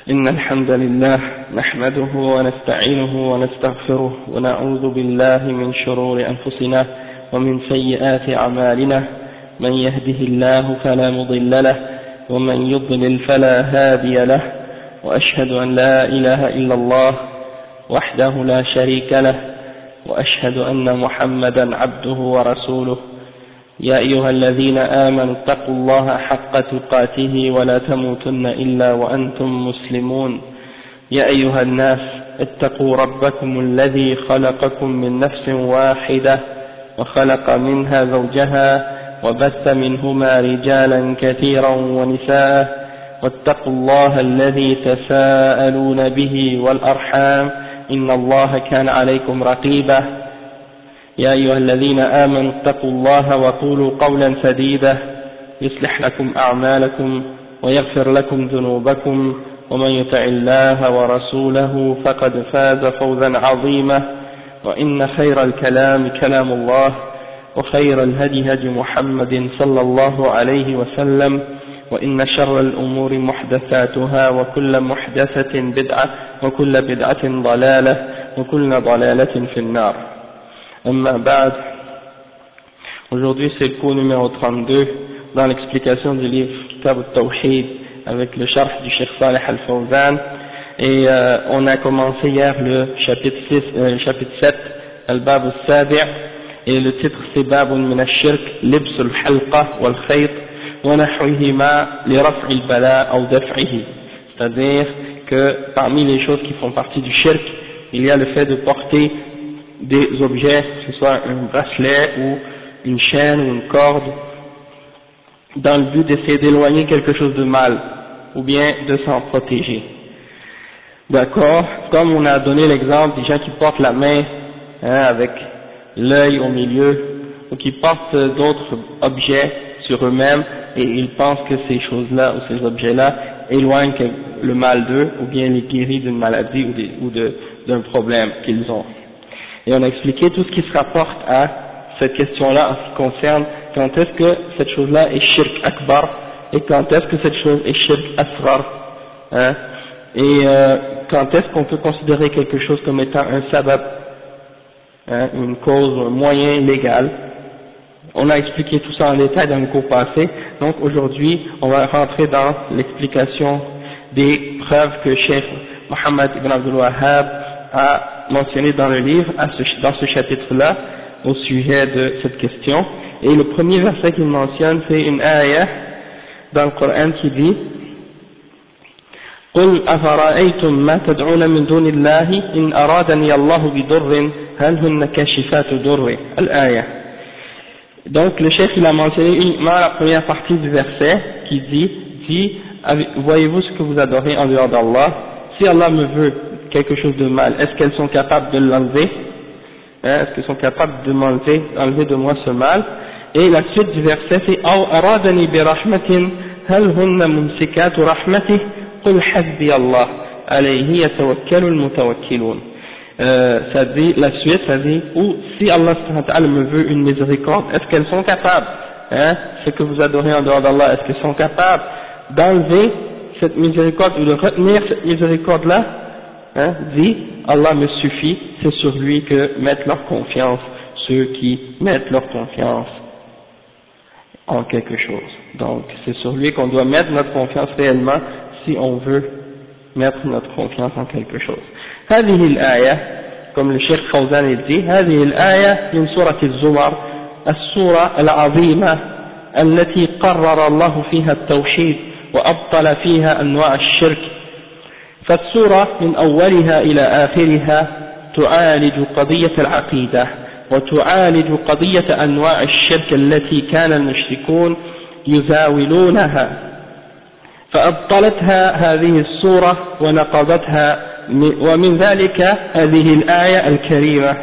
إن الحمد لله نحمده ونستعينه ونستغفره ونعوذ بالله من شرور أنفسنا ومن سيئات أعمالنا من يهده الله فلا مضل له ومن يضلل فلا هادي له وأشهد أن لا إله إلا الله وحده لا شريك له وأشهد أن محمدا عبده ورسوله يا أيها الذين آمنوا اتقوا الله حق تقاته ولا تموتن إلا وأنتم مسلمون يا أيها الناس اتقوا ربكم الذي خلقكم من نفس واحدة وخلق منها زوجها وبث منهما رجالا كثيرا ونساء واتقوا الله الذي تساءلون به والأرحام إن الله كان عليكم رقيبا يا أيها الذين آمنوا اتقوا الله وقولوا قولا سديدا يصلح لكم أعمالكم ويغفر لكم ذنوبكم ومن يطع الله ورسوله فقد فاز فوزا عظيما وإن خير الكلام كلام الله وخير الهدي هدي محمد صلى الله عليه وسلم وإن شر الأمور محدثاتها وكل محدثة بدعة وكل بدعة ضلالة وكل ضلالة في النار. Amma ba'd. Aujourd'hui c'est le cours numéro 32 dans l'explication du livre Kitab al-Tawhid avec le sharh du Cheikh Salih al-Fawzan et on a commencé hier le chapitre 7 al-Bab al-Sabi' et le titre c'est Babun min al-Shirk libs al-halqa wal-khayt wa nahwihima li raf'i al-bala ou daf'ihi, c'est-à-dire que parmi les choses qui font partie du shirk il y a le fait de porter des objets, que ce soit un bracelet ou une chaîne ou une corde, dans le but d'essayer d'éloigner quelque chose de mal, ou bien de s'en protéger. D'accord? Comme on a donné l'exemple des gens qui portent la main avec l'œil au milieu, ou qui portent d'autres objets sur eux-mêmes, et ils pensent que ces choses-là ou ces objets-là éloignent le mal d'eux, ou bien les guérit d'une maladie ou d'un problème qu'ils ont. Et on a expliqué tout ce qui se rapporte à cette question-là en ce qui concerne quand est-ce que cette chose-là est shirk akbar et quand est-ce que cette chose est shirk asghar, et quand est-ce qu'on peut considérer quelque chose comme étant un sabab, une cause, un moyen légal. On a expliqué tout ça en détail dans le cours passé, donc aujourd'hui on va rentrer dans l'explication des preuves que Cheikh Mohammed ibn Abdul Wahhab a mentionné dans le livre, dans ce chapitre-là, au sujet de cette question. Et le premier verset qu'il mentionne, c'est une ayah dans le Coran qui dit قُلْ أَفَرَأَيْتُمْ مَا تَدْعُونَ مِنْ دُونِ اللَّهِ إِنْ أَرَادَنِيَ اللَّهُ بِضُرٍّ هَلْ هُنَّ كَاشِفَاتُ ضُرِّهِ الآية. Donc le chef il a mentionné uniquement la première partie du verset qui dit voyez-vous ce que vous adorez en dehors d'Allah, si Allah me veut quelque chose de mal, est-ce qu'elles sont capables de l'enlever, est-ce qu'elles sont capables de enlever de moi ce mal? Et la suite du verset c'est أَوْ أَرَادَنِي بِرَحْمَةٍ هَلْ هُنَّ مُمْسِكَاتُ رَحْمَتِهِ قُلْ حَسْبِيَ اللَّهُ عَلَيْهِ يَتَوَكَّلُ الْمُتَوَكِّلُونَ. Ça dit, la suite ça dit, ou si Allah me veut une miséricorde, est-ce qu'elles sont capables, ce que vous adorez en dehors d'Allah, est-ce qu'elles sont capables d'enlever cette miséricorde ou de retenir cette miséricorde là? Dit, Allah me suffit, c'est sur lui que mettent leur confiance ceux qui mettent leur confiance en quelque chose. Donc c'est sur lui qu'on doit mettre notre confiance réellement si on veut mettre notre confiance en quelque chose. هذه الآية comme le Cheikh Fawzan dit هذه الآية من سورة الزمر السورة العظيمة التي قرر الله فيها التوحيد وأبطل فيها أنواع الشرك. فالسورة من أولها إلى آخرها تعالج قضية العقيدة وتعالج قضية أنواع الشرك التي كان المشركون يزاولونها، فأبطلتها هذه السورة ونقضتها، ومن ذلك هذه الآية الكريمة.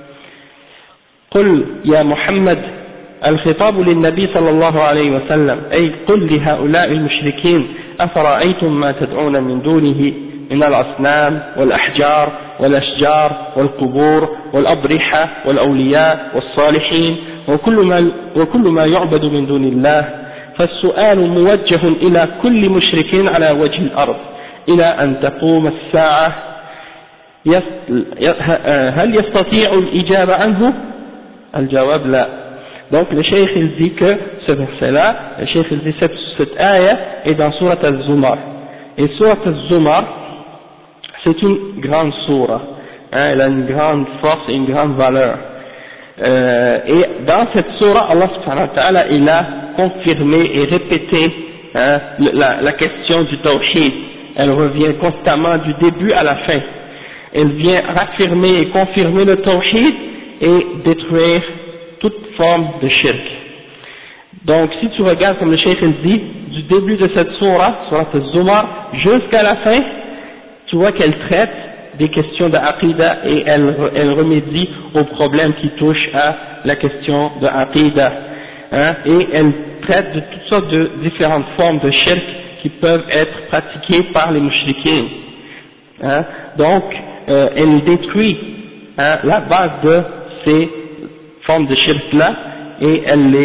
قل يا محمد، الخطاب للنبي صلى الله عليه وسلم، أي قل لهؤلاء المشركين أفرأيتم ما تدعون من دونه من الأصنام والأحجار والأشجار والقبور والأضرحة والأولياء والصالحين وكل ما يعبد من دون الله، فالسؤال موجه إلى كل مشرك على وجه الأرض، إلى أن تقوم الساعة هل يستطيع الإجابة عنه؟ الجواب لا. Donc le cheikh il dit que ce verset-là, le cheikh il dit cette ayah est dans Surat al-Zumar. Et Surat al-Zumar, c'est une grande sourate, elle a une grande force et une grande valeur. Et dans cette sourate, Allah subhanahu wa ta'ala, il a confirmé et répété la question du tawhid. Elle revient constamment du début à la fin. Elle vient raffirmer et confirmer le tawhid et détruire toute forme de shirk. Donc si tu regardes comme le cheikh il dit, du début de cette sourate, Surat al-Zumar, jusqu'à la fin, tu vois qu'elle traite des questions d'Aqidah et elle remédie aux problèmes qui touchent à la question d'Aqidah. Et elle traite de toutes sortes de différentes formes de shirk qui peuvent être pratiquées par les mushrikins. Donc elle détruit la base de ces formes de shirk là et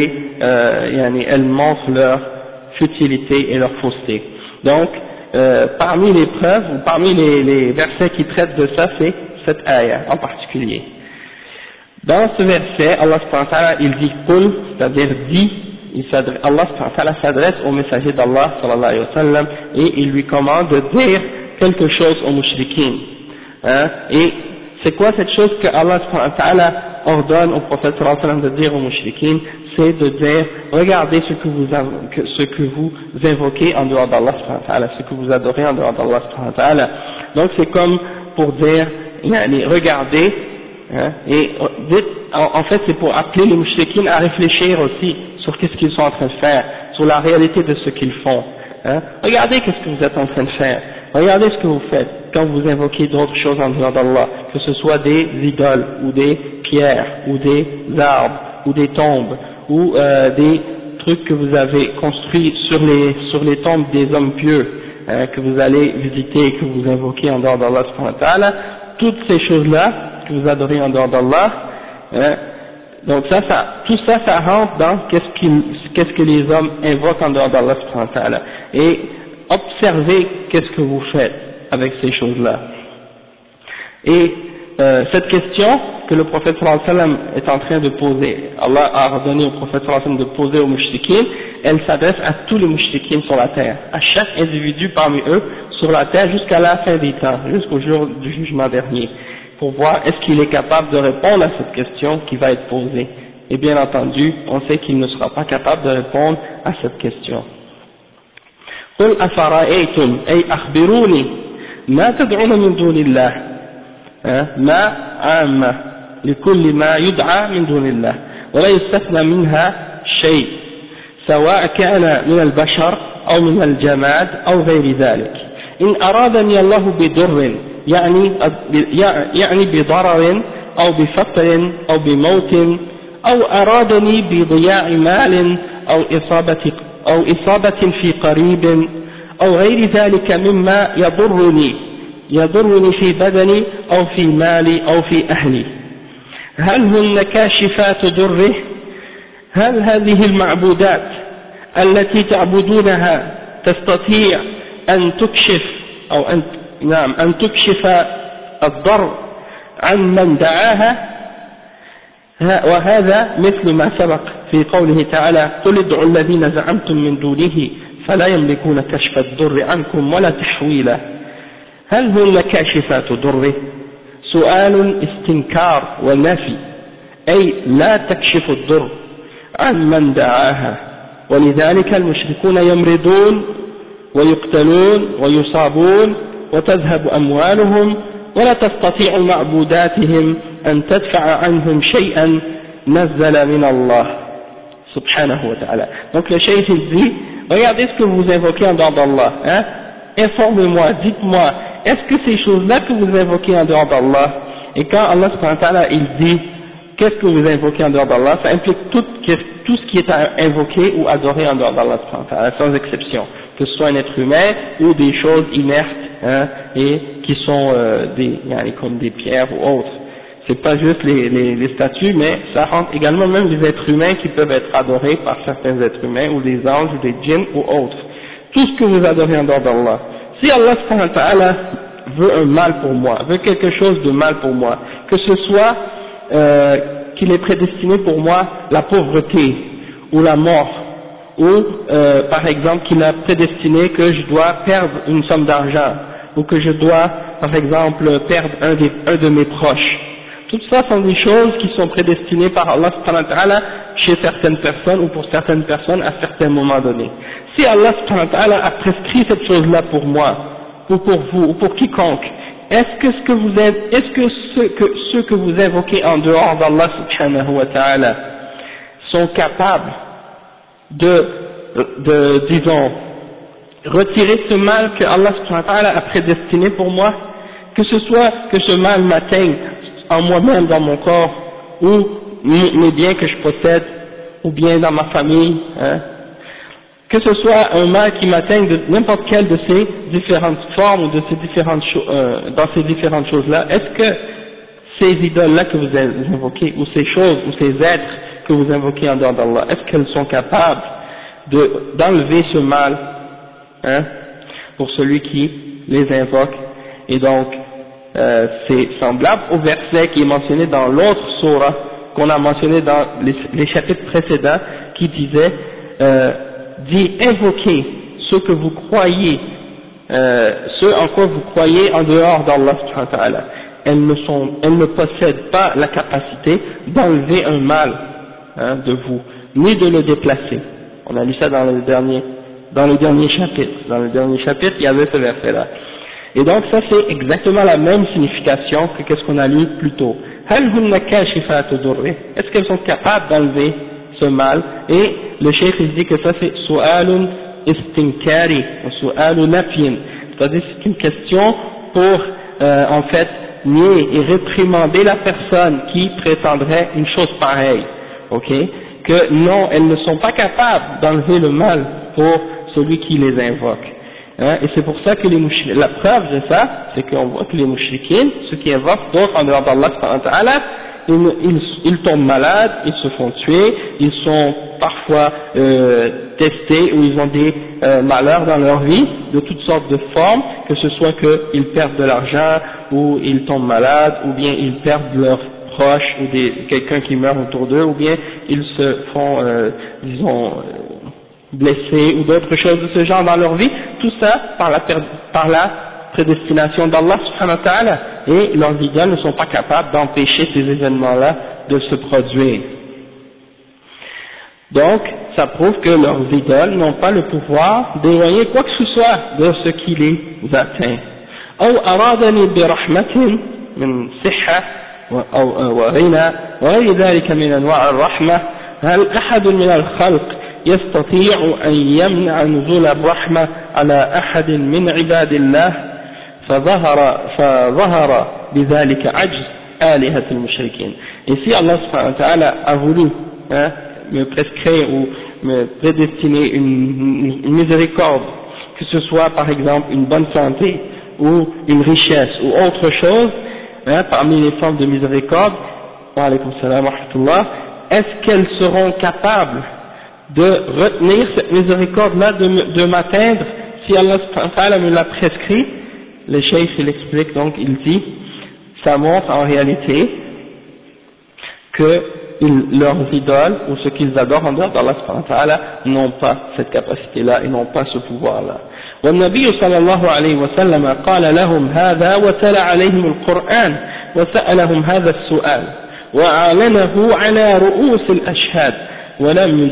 elle montre leur futilité et leur fausseté. Donc parmi les preuves ou parmi les versets qui traitent de ça, c'est cette ayah en particulier. Dans ce verset, Allah subhanahu wa ta'ala il dit qul, c'est-à-dire dit, Allah subhanahu wa ta'ala s'adresse au messager d'Allah sallallahu alayhi wa sallam et il lui commande de dire quelque chose aux mushrikines. Et c'est quoi cette chose que Allah subhanahu wa ta'ala ordonne au prophète sallallahu alayhi wa sallam de dire aux mushrikines? C'est de dire, regardez ce que vous invoquez en dehors d'Allah subhanahu wa ta'ala, ce que vous adorez en dehors d'Allah subhanahu wa ta'ala. Donc c'est comme pour dire, regardez, et en fait c'est pour appeler les mushrikines à réfléchir aussi sur qu'est-ce qu'ils sont en train de faire, sur la réalité de ce qu'ils font. Regardez qu'est-ce que vous êtes en train de faire, regardez ce que vous faites quand vous invoquez d'autres choses en dehors d'Allah, que ce soit des idoles, ou des pierres, ou des arbres, ou des tombes, ou des trucs que vous avez construits sur les tombes des hommes pieux, que vous allez visiter et que vous invoquez en dehors d'Allah subhanahu wa ta'ala, toutes ces choses-là que vous adorez en dehors d'Allah, donc tout ça, ça rentre dans qu'est-ce que les hommes invoquent en dehors d'Allah subhanahu wa ta'ala, et observez qu'est-ce que vous faites avec ces choses-là. Et cette question que le prophète sallallahu alayhi wa sallam est en train de poser, Allah a ordonné au prophète sallallahu alayhi wa sallam de poser aux mushrikines, elle s'adresse à tous les mushrikines sur la terre, à chaque individu parmi eux sur la terre jusqu'à la fin des temps, jusqu'au jour du jugement dernier, pour voir est-ce qu'il est capable de répondre à cette question qui va être posée. Et bien entendu, on sait qu'il ne sera pas capable de répondre à cette question. قل أفرأيتم أي أخبروني ما تدعون من دون الله ما عامة لكل ما يدعى من دون الله ولا يستثنى منها شيء سواء كان من البشر أو من الجماد أو غير ذلك إن أرادني الله بضر يعني بضرر أو بفقر أو بموت أو أرادني بضياع مال أو إصابة في قريب أو غير ذلك مما يضرني في بدني أو في مالي أو في أهلي هل هن كاشفات ضره هل هذه المعبودات التي تعبدونها تستطيع أن تكشف أو أن تكشف الضر عن من دعاها وهذا مثل ما سبق في قوله تعالى قل ادعوا الذين زعمتم من دونه فلا يملكون كشف الضر عنكم ولا تحويلا هل هن كاشفات ضره سؤال استنكار ونفي أي لا تكشف الضر عن من دعاها ولذلك المشركون يمرضون ويقتلون ويصابون وتذهب أموالهم ولا تستطيع معبوداتهم أن تدفع عنهم شيئا نزل من الله subhanahu wa ta'ala. Donc le cheikh il dit, regardez ce que vous invoquez en dehors d'Allah, informez-moi, dites-moi, est-ce que ces choses-là que vous invoquez en dehors d'Allah, et quand Allah subhanahu wa ta'ala il dit, qu'est-ce que vous invoquez en dehors d'Allah, ça implique tout ce qui est invoqué ou adoré en dehors d'Allah subhanahu wa ta'ala, sans exception, que ce soit un être humain ou des choses inertes, et qui sont comme des pierres ou autres. C'est pas juste les statues, mais ça rentre également même les êtres humains qui peuvent être adorés par certains êtres humains, ou des anges, ou des djinns, ou autres. Tout ce que vous adorez en dehors d'Allah, si Allah subhanahu wa ta'ala veut un mal pour moi, veut quelque chose de mal pour moi, que ce soit qu'il est prédestiné pour moi la pauvreté ou la mort, ou par exemple qu'il a prédestiné que je dois perdre une somme d'argent, ou que je dois par exemple perdre un de mes proches. Tout ça sont des choses qui sont prédestinées par Allah subhanahu wa ta'ala chez certaines personnes ou pour certaines personnes à certains moments donnés. Si Allah subhanahu wa ta'ala a prescrit cette chose-là pour moi, ou pour vous, ou pour quiconque, est-ce que ceux que vous invoquez en dehors d'Allah subhanahu wa ta'ala sont capables disons, retirer ce mal que Allah subhanahu wa ta'ala a prédestiné pour moi, que ce soit que ce mal m'atteigne en moi-même dans mon corps, ou les biens que je possède, ou bien dans ma famille, hein, que ce soit un mal qui m'atteigne de n'importe quelle de ces différentes formes ou de ces différentes dans ces différentes choses-là, est-ce que ces idoles-là que vous invoquez, ou ces choses, ou ces êtres que vous invoquez en dehors d'Allah, est-ce qu'elles sont capables d'enlever ce mal, hein, pour celui qui les invoque? Et donc c'est semblable au verset qui est mentionné dans l'autre sourate qu'on a mentionné dans les chapitres précédents, qui disait dit invoquez ce que vous croyez, ce en quoi vous croyez en dehors d'Allah subhanahu wa ta'ala. Elles ne possèdent pas la capacité d'enlever un mal, hein, de vous, ni de le déplacer. On a lu ça dans le dernier chapitre. Dans le dernier chapitre, il y avait ce verset-là. Et donc ça c'est exactement la même signification que qu'est-ce qu'on a lu plus tôt. Est-ce qu'elles sont capables d'enlever ce mal? Et le cheikh il dit que ça c'est su'alun istinkari, su'alun nafyin, c'est-à-dire c'est une question pour en fait nier et réprimander la personne qui prétendrait une chose pareille, ok, que non, elles ne sont pas capables d'enlever le mal pour celui qui les invoque. Hein, et c'est pour ça que la preuve de ça, c'est qu'on voit que les mouchriquins, ceux qui invoquent d'autres en dehors d'Allah subhanahu wa ta'ala, ils tombent malades, ils se font tuer, ils sont parfois testés ou ils ont des malheurs dans leur vie, de toutes sortes de formes, que ce soit qu'ils perdent de l'argent, ou ils tombent malades, ou bien ils perdent leurs proches, ou quelqu'un qui meurt autour d'eux, ou bien ils se font, disons, blessés, ou d'autres choses de ce genre dans leur vie, tout ça par la prédestination d'Allah subhanahu wa ta'ala, et leurs idoles ne sont pas capables d'empêcher ces événements-là de se produire. Donc, ça prouve que leurs idoles n'ont pas le pouvoir d'éloigner quoi que ce soit de ce qui les atteint. أو أرادني برحمة من صحة أو غنى وغير ذلك من أنواع الرحمة هل أحد من الخلق يستطيع أن يمنع نزول الرحمة على أحد من عباد الله فظهر بذلك عجز آلهة المشركين. Et si Allah subhanahu wa ta'ala a voulu me prescrire ou me prédestiner une miséricorde, que ce soit par exemple une bonne santé ou une richesse ou autre chose, parmi les formes de miséricorde, wa alaykum salam wa rahmatullah, est-ce qu'elles seront capables de retenir cette miséricorde-là, de m'atteindre, si Allah subhanahu wa ta'ala me l'a prescrit? Le cheikh il explique, donc il dit, ça montre en réalité que leurs idoles ou ce qu'ils adorent en dehors d'Allah subhanahu wa ta'ala n'ont pas cette capacité-là et n'ont pas ce pouvoir-là. والنبي صلى الله عليه وسلم قال لهم هذا وتلا عليهم القرآن وسألهم هذا السؤال وأعلنه على رؤوس الأشهاد ولن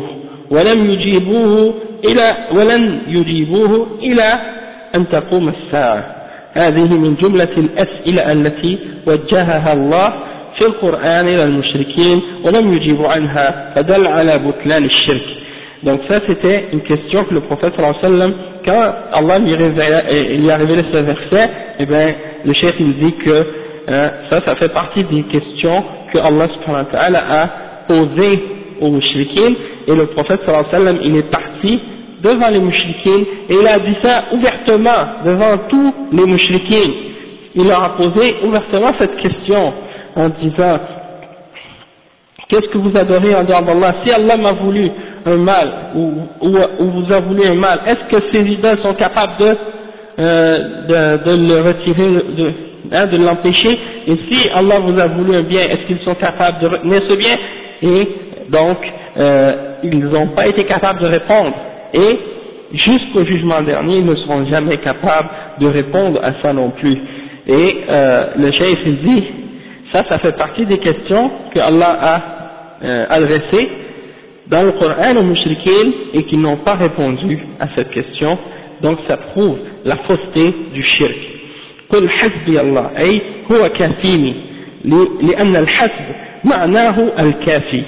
يجيبوه إلى أن تقوم الساعة. هذه من جملة الأسئلة التي وجهها الله في القرآن إلى المشركين ولم يجيبوا عنها فدل على بطلان الشرك. Donc ça c'était une question que le prophète sallallahu alayhi wa sallam, quand Allah lui a révélé ce verset, eh bien le cheikh il dit que ça fait partie des questions que Allah subhanahu wa ta'ala a posées aux mouchriquins, et le prophète sallallahu alayhi wa sallam il est parti devant les mouchriquins et il a dit ça ouvertement devant tous les mouchriquins. Il leur a posé ouvertement cette question en disant: qu'est-ce que vous adorez en dehors d'Allah? Si Allah m'a voulu un mal ou vous a voulu un mal, est-ce que ces idoles sont capables de de le retirer, de l'empêcher, et si Allah vous a voulu un bien, est-ce qu'ils sont capables de retenir ce bien? Et donc ils n'ont pas été capables de répondre, et jusqu'au jugement dernier ils ne seront jamais capables de répondre à ça non plus. Et le cheikh il dit, ça fait partie des questions que Allah a adressées dans le Coran aux mushrikines et qui n'ont pas répondu à cette question. Donc ça prouve la fausseté du shirk. قل حسبي الله أي هو كافيني لأن الحسب معناه الكافي،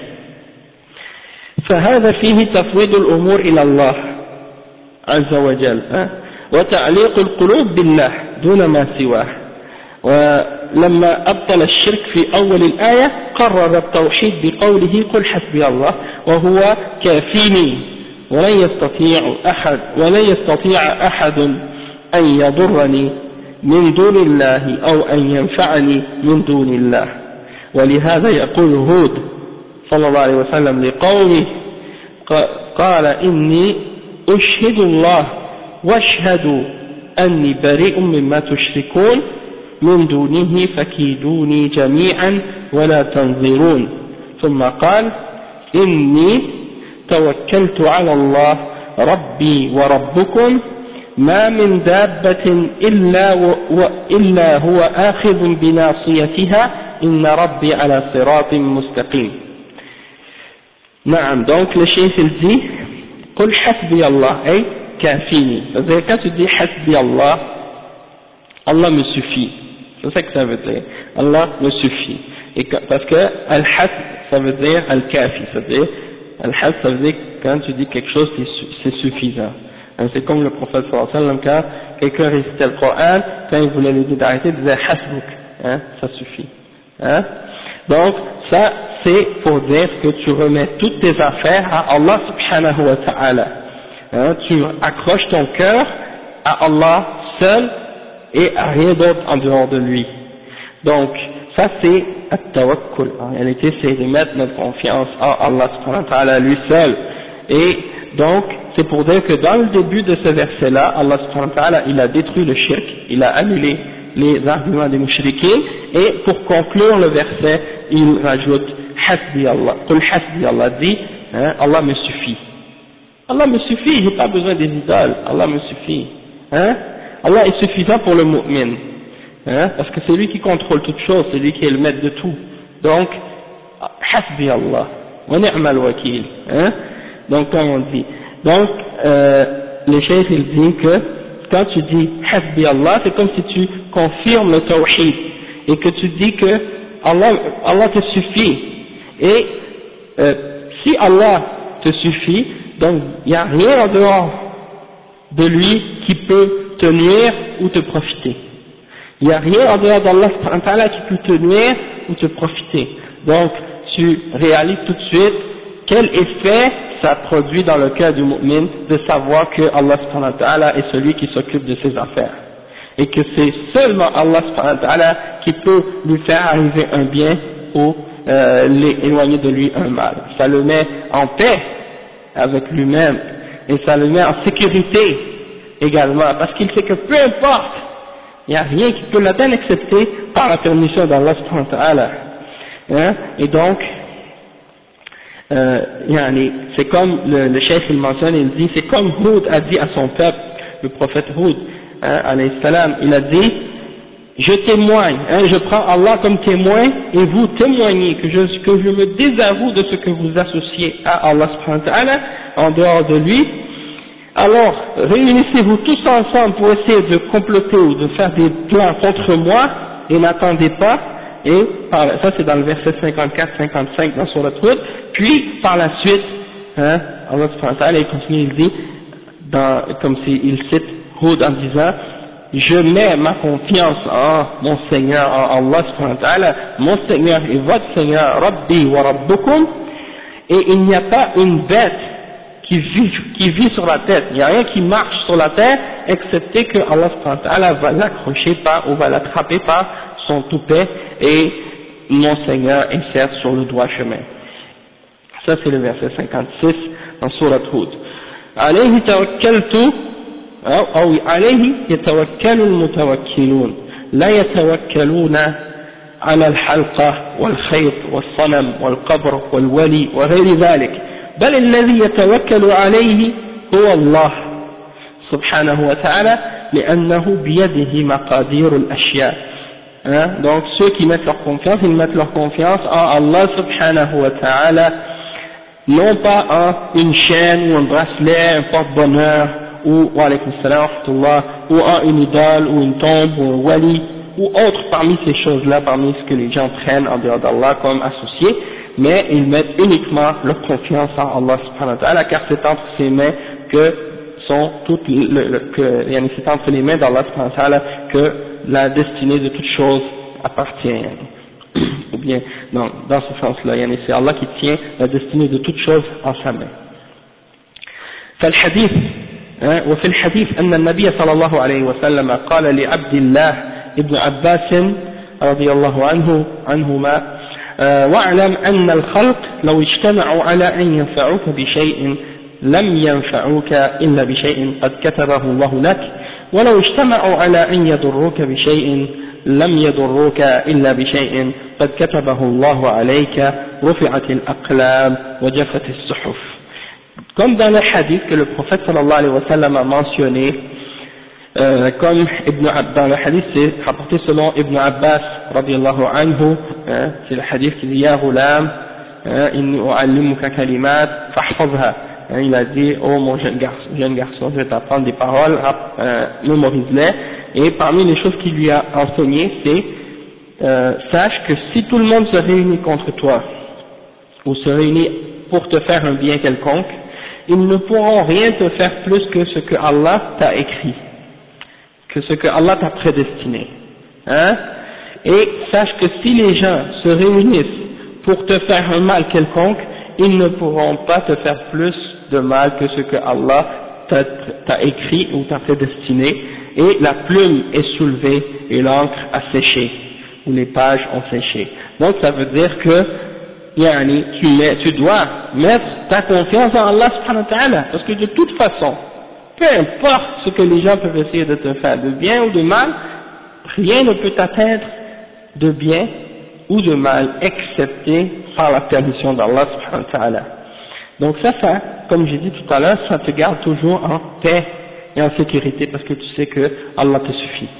فهذا فيه تفويض الأمور إلى الله عز وجل وتعليق القلوب بالله دون ما سواه. ولما أبطل الشرك في أول الآية قرر التوحيد بقوله قل حسبي الله وهو كافيني ولن يستطيع أحد أن يضرني من دون الله أو أن ينفعني من دون الله. ولهذا يقول هود صلى الله عليه وسلم لقومه قال إني أشهد الله واشهدوا أني بريء مما تشركون من دونه فكيدوني جميعا ولا تنظرون. ثم قال إني توكلت على الله ربي وربكم ما من دابة إلا هو آخذ بناصيتها إن ربي على صراط مستقيم. نعم. Donc le cheikh il dit قل حسبي الله أي كافيني. C'est-à-dire quand tu dis حسبي الله, Allah me suffit, c'est ça que ça veut dire, Allah me suffit. Et parce que al-hasb ça veut dire al-kafi, c'est-à-dire al-hasb ça veut dire quand tu dis quelque chose c'est suffisant. C'est comme le prophète sallallahu alayhi wa sallam, quand quelqu'un récitait le Coran, quand il voulait l'aider d'arrêter, il disait hasbouk, ça suffit. Donc ça c'est pour dire que tu remets toutes tes affaires à Allah subhanahu wa ta'ala. Tu accroches ton cœur à Allah seul et à rien d'autre en dehors de lui. Donc ça c'est at-tawakkul. En réalité c'est de mettre notre confiance en Allah subhanahu wa ta'ala lui seul. Et donc c'est pour dire que dans le début de ce verset là, Allah subhanahu wa ta'ala il a détruit le shirk, il a annulé les arguments des mushrikines, et pour conclure le verset il rajoute hasbi Allah, qul hasbi Allah, dit Allah me suffit. Allah me suffit, j'ai pas besoin des idoles, Allah me suffit. Allah est suffisant pour le mu'min, parce que c'est lui qui contrôle toutes choses, c'est lui qui est le maître de tout. Donc hasbi Allah wa ni'mal wakil, donc comme on dit. Donc le cheikh il dit que quand tu dis hasbi Allah, c'est comme si tu confirmes le tawhid et que tu dis que Allah te suffit. Et si Allah te suffit, donc il n'y a rien en dehors de lui qui peut te nuire ou te profiter. Il n'y a rien en dehors d'Allah qui peut te nuire ou te profiter. Donc tu réalises tout de suite quel effet ça produit dans le cœur du mu'min de savoir que Allah est celui qui s'occupe de ses affaires. Et que c'est seulement Allah qui peut lui faire arriver un bien ou éloigner de lui un mal. Ça le met en paix avec lui-même et ça le met en sécurité également, parce qu'il sait que peu importe, il n'y a rien qui peut l'atteindre excepté par la permission d'Allah subhanahu wa ta'ala. Et donc c'est comme le cheikh il mentionne, il dit, c'est comme Hud a dit à son peuple, le prophète Hud alayhi salam, il a dit je témoigne, je prends Allah comme témoin et vous témoignez que je me désavoue de ce que vous associez à Allah subhanahu wa ta'ala en dehors de lui. Alors réunissez-vous tous ensemble pour essayer de comploter ou de faire des plans contre moi et n'attendez pas. Et ça c'est dans le verset 54-55 dans Surat Hud. Puis par la suite Allah subhanahu wa ta'ala il continue, il dit comme s'il cite Hud en disant je mets ma confiance en mon Seigneur, en Allah subhanahu wa ta'ala, mon Seigneur et votre Seigneur, Rabbi wa Rabbukum, et il n'y a pas une bête qui vit sur la tête, il n'y a rien qui marche sur la terre excepté que Allah subhanahu wa ta'ala va l'accrocher ou va l'attraper par son toupet, et mon Seigneur est certes sur le droit chemin. Ça c'est le verset 56 dans Surat Hud. Alayhi tawakkaltu أو عليه يتوكل المتوكلون لا يتوكلون على الحلقة والخيط والصنم والقبر والولي وغير ذلك، بل الذي يتوكل عليه هو الله سبحانه وتعالى لأنه بيده مقادير الأشياء. Donc ceux qui mettent leur confiance, ils mettent leur confiance en Allah subhanahu wa ta'ala, non pas en une chaîne ou un bracelet, un porte-bonheur ou en une idole ou une tombe ou un wali ou autre parmi ces choses-là, parmi ce que les gens prennent en dehors d'Allah comme associés, mais ils mettent uniquement leur confiance en Allah subhanahu wa ta'ala, car c'est entre ses mains que sont toutes c'est entre les mains d'Allah subhanahu wa ta'ala que la destinée de toutes choses appartient. Ou bien, non, dans ce sens-là, c'est Allah qui tient la destinée de toutes choses en sa main. فالحديث وفي الحديث أن النبي صلى الله عليه وسلم قال لعبد الله ابن عباس رضي الله عنهما واعلم أن الخلق لو اجتمعوا على أن ينفعوك بشيء لم ينفعوك إلا بشيء قد كتبه الله لك ولو اجتمعوا على أن يضروك بشيء لم يضروك إلا بشيء قد كتبه الله عليك رفعت الأقلام وجفت الصحف. Comme dans le hadith que le prophète sallallahu alayhi wa sallam a mentionné, comme dans le hadith c'est rapporté selon Ibn Abbas radiyallahu anhu, c'est le hadith qui dit Ya ghulam inni u'allimuka kalimat fahfazha, il a dit oh mon jeune garçon, je vais t'apprendre des paroles, mémorise-les. Et parmi les choses qu'il lui a enseignées, c'est sache que si tout le monde se réunit contre toi ou se réunit pour te faire un bien quelconque, ils ne pourront rien te faire plus que ce que Allah t'a écrit, que ce que Allah t'a prédestiné. Et sache que si les gens se réunissent pour te faire un mal quelconque, ils ne pourront pas te faire plus de mal que ce que Allah t'a écrit ou t'a prédestiné. Et la plume est soulevée et l'encre a séché, ou les pages ont séché. Donc ça veut dire que tu dois mettre ta confiance en Allah subhanahu wa ta'ala, parce que de toute façon, peu importe ce que les gens peuvent essayer de te faire, de bien ou de mal, rien ne peut t'atteindre de bien ou de mal, excepté par la permission d'Allah subhanahu wa ta'ala. Donc ça, comme j'ai dit tout à l'heure, ça te garde toujours en paix et en sécurité, parce que tu sais que Allah te suffit.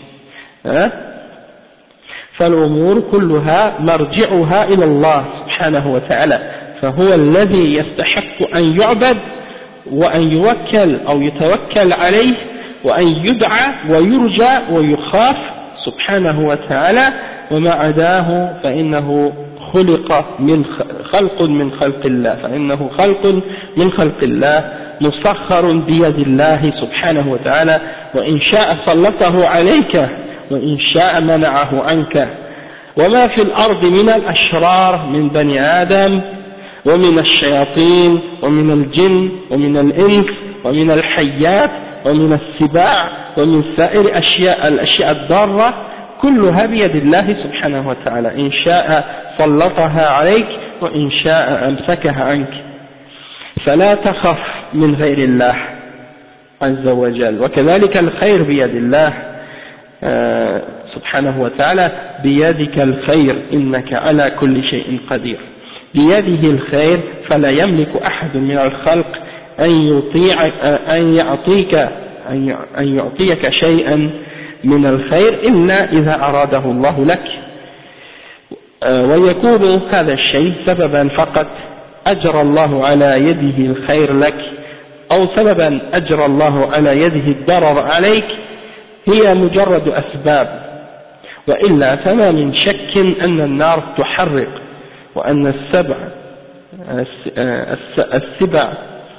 فالأمور كلها مرجعها إلى الله سبحانه وتعالى فهو الذي يستحق أن يعبد وأن يوكل أو يتوكل عليه وأن يدعى ويرجى ويخاف سبحانه وتعالى وما عداه فإنه خلق من خلق الله فإنه خلق من خلق الله مسخر بيد الله سبحانه وتعالى وإن شاء سلطه عليك وإن شاء منعه عنك وما في الأرض من الأشرار من بني آدم ومن الشياطين ومن الجن ومن الإنس ومن الحيات ومن السباع ومن سائر الأشياء الضارة كلها بيد الله سبحانه وتعالى إن شاء سلطها عليك وإن شاء أمسكها عنك فلا تخف من غير الله عز وجل وكذلك الخير بيد الله سبحانه وتعالى بيدك الخير إنك على كل شيء قدير بيده الخير فلا يملك أحد من الخلق أن يعطيك شيئا من الخير إلا إذا أراده الله لك ويكون هذا الشيء سببا فقط أجرى الله على يده الخير لك أو سببا أجرى الله على يده الضرر عليك هي مجرد أسباب وإلا فما من شك أن النار تحرق وأن السبع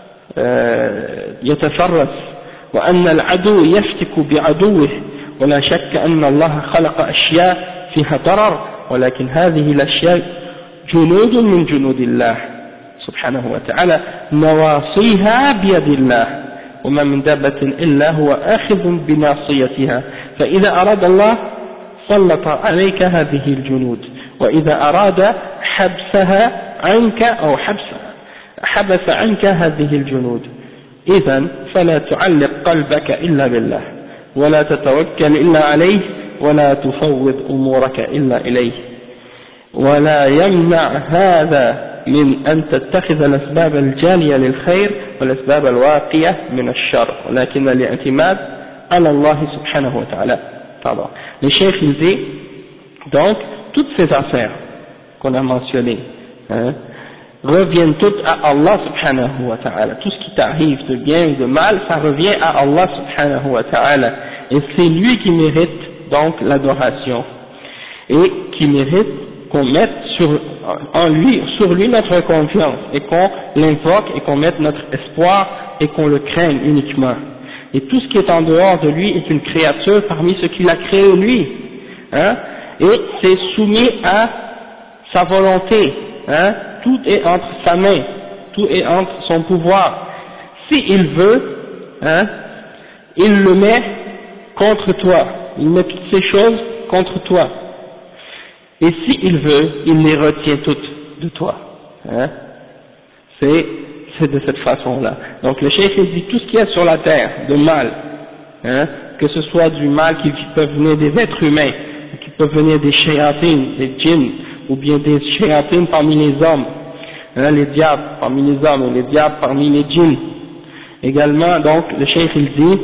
يتفرس وأن العدو يفتك بعدوه ولا شك أن الله خلق أشياء فيها ضرر ولكن هذه الأشياء جنود من جنود الله سبحانه وتعالى نواصيها بيد الله وما من دابة إلا هو آخذ بناصيتها فإذا أراد الله سلط عليك هذه الجنود وإذا أراد حبسها عنك أو حبس عنك هذه الجنود إذن فلا تعلق قلبك إلا بالله ولا تتوكل إلا عليه ولا تفوض أمورك إلا إليه ولا يمنع هذا من أن تتخذ الأسباب الجالية للخير والأسباب الواقية من الشر ولكن الاعتماد على الله سبحانه وتعالى. Pardon. Le cheikh il dit donc toutes ces affaires qu'on a mentionnées reviennent toutes à Allah subhanahu wa ta'ala. Tout ce qui t'arrive de bien ou de mal, ça revient à Allah subhanahu wa ta'ala. Et c'est lui qui mérite donc l'adoration et qui mérite qu'on mette sur lui notre confiance et qu'on l'invoque et qu'on mette notre espoir et qu'on le craigne uniquement. Et tout ce qui est en dehors de lui est une créature parmi ce qu'il a créé lui, et c'est soumis à sa volonté, tout est entre sa main, tout est entre son pouvoir. S'il veut, il le met contre toi, il met toutes ces choses contre toi. Et s'il veut, il les retient toutes de toi. C'est de cette façon-là. Donc le cheikh dit tout ce qu'il y a sur la terre de mal, que ce soit du mal qui peut venir des êtres humains, qui peut venir des shayatines, des djinns, ou bien des shayatines parmi les hommes, les diables parmi les hommes et les diables parmi les djinns. Également, donc, le cheikh il dit,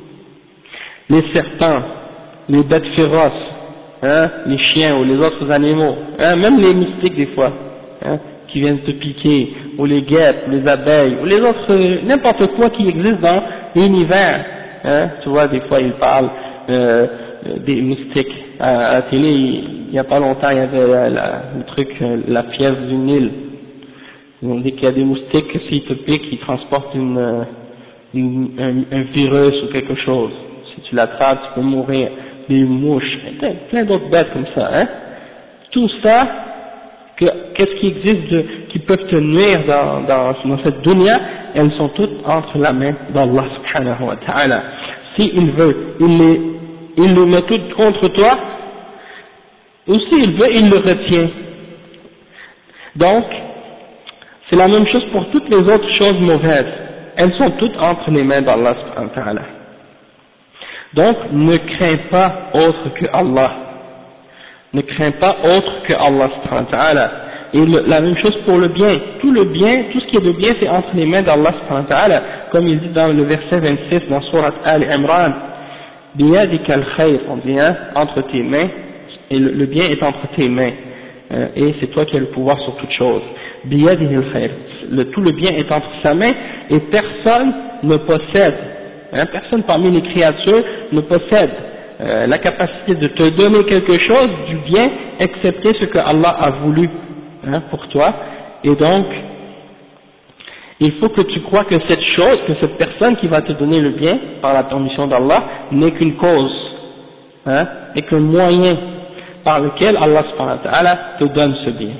les serpents, les bêtes féroces, les chiens ou les autres animaux, même les moustiques des fois, qui viennent te piquer, ou les guêpes, les abeilles, ou les autres, n'importe quoi qui existe dans l'univers. Tu vois, des fois ils parlent des moustiques. À la télé, il n'y a pas longtemps, il y avait le truc, la fièvre du Nil. Ils ont dit qu'il y a des moustiques que s'ils te piquent, ils transportent un virus ou quelque chose. Si tu l'attrapes, tu peux mourir. Des mouches, plein d'autres bêtes comme ça. Tout ça, qu'est-ce qui existe qui peuvent te nuire dans cette dunya, elles sont toutes entre la main d'Allah subhanahu wa ta'ala. S'il veut, il les met toutes contre toi, ou s'il veut, il le retient. Donc, c'est la même chose pour toutes les autres choses mauvaises. Elles sont toutes entre les mains d'Allah subhanahu wa ta'ala. Donc, ne crains pas autre que Allah. Ne crains pas autre que Allah subhanahu wa ta'ala. Et la même chose pour le bien. Tout le bien, tout ce qui est de bien, c'est entre les mains d'Allah subhanahu wa ta'ala. Comme il dit dans le verset 26 dans Surat Al-Imran, Biyadika al-khayr, on dit, entre tes mains, et le bien est entre tes mains. Et c'est toi qui as le pouvoir sur toute chose. Biyadika al-khayr. Tout le bien est entre sa main, et personne ne possède, personne parmi les créatures ne possède la capacité de te donner quelque chose du bien, excepté ce que Allah a voulu pour toi. Et donc, il faut que tu crois que cette chose, que cette personne qui va te donner le bien, par la permission d'Allah, n'est qu'une cause, et qu'un moyen par lequel Allah subhanahu wa ta'ala te donne ce bien.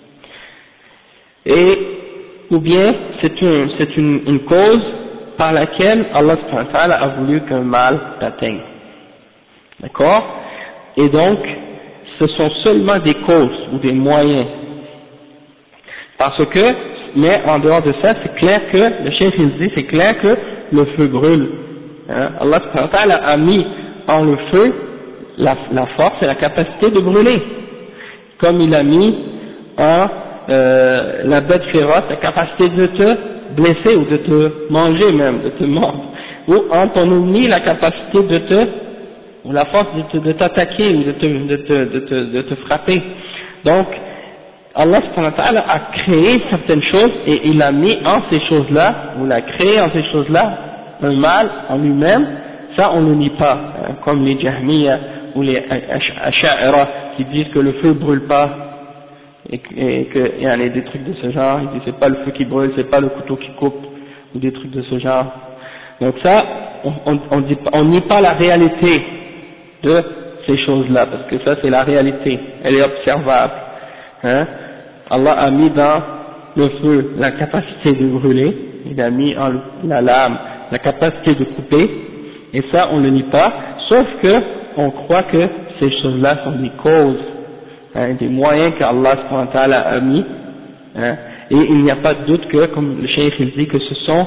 Et, ou bien, c'est une cause par laquelle Allah subhanahu wa ta'ala a voulu qu'un mal t'atteigne. D'accord? Et donc, ce sont seulement des causes ou des moyens. Parce que, mais en dehors de ça, c'est clair que, le cheikh il dit, c'est clair que le feu brûle. Allah subhanahu wa ta'ala a mis en le feu la force et la capacité de brûler. Comme il a mis en la bête féroce la capacité de te blesser ou de te manger même, de te mordre. Ou en ton ennemi la capacité ou la force de t'attaquer ou de te frapper. Donc, Allah subhanahu wa ta'ala a créé certaines choses et il a mis en ces choses-là, ou l'a créé en ces choses-là, un mal en lui-même, ça on ne nie pas, comme les Jahmiya ou les Asha'ira qui disent que le feu brûle pas, et qu'il y a des trucs de ce genre, ils disent c'est pas le feu qui brûle, c'est pas le couteau qui coupe, ou des trucs de ce genre. Donc ça, on nie pas la réalité de ces choses-là, parce que ça c'est la réalité, elle est observable. Allah a mis dans le feu la capacité de brûler, il a mis en la lame la capacité de couper, et ça on ne le nie pas, sauf que on croit que ces choses-là sont des causes, des moyens qu'Allah subhanahu wa ta'ala a mis, et il n'y a pas de doute que, comme le cheikh il dit, que ce sont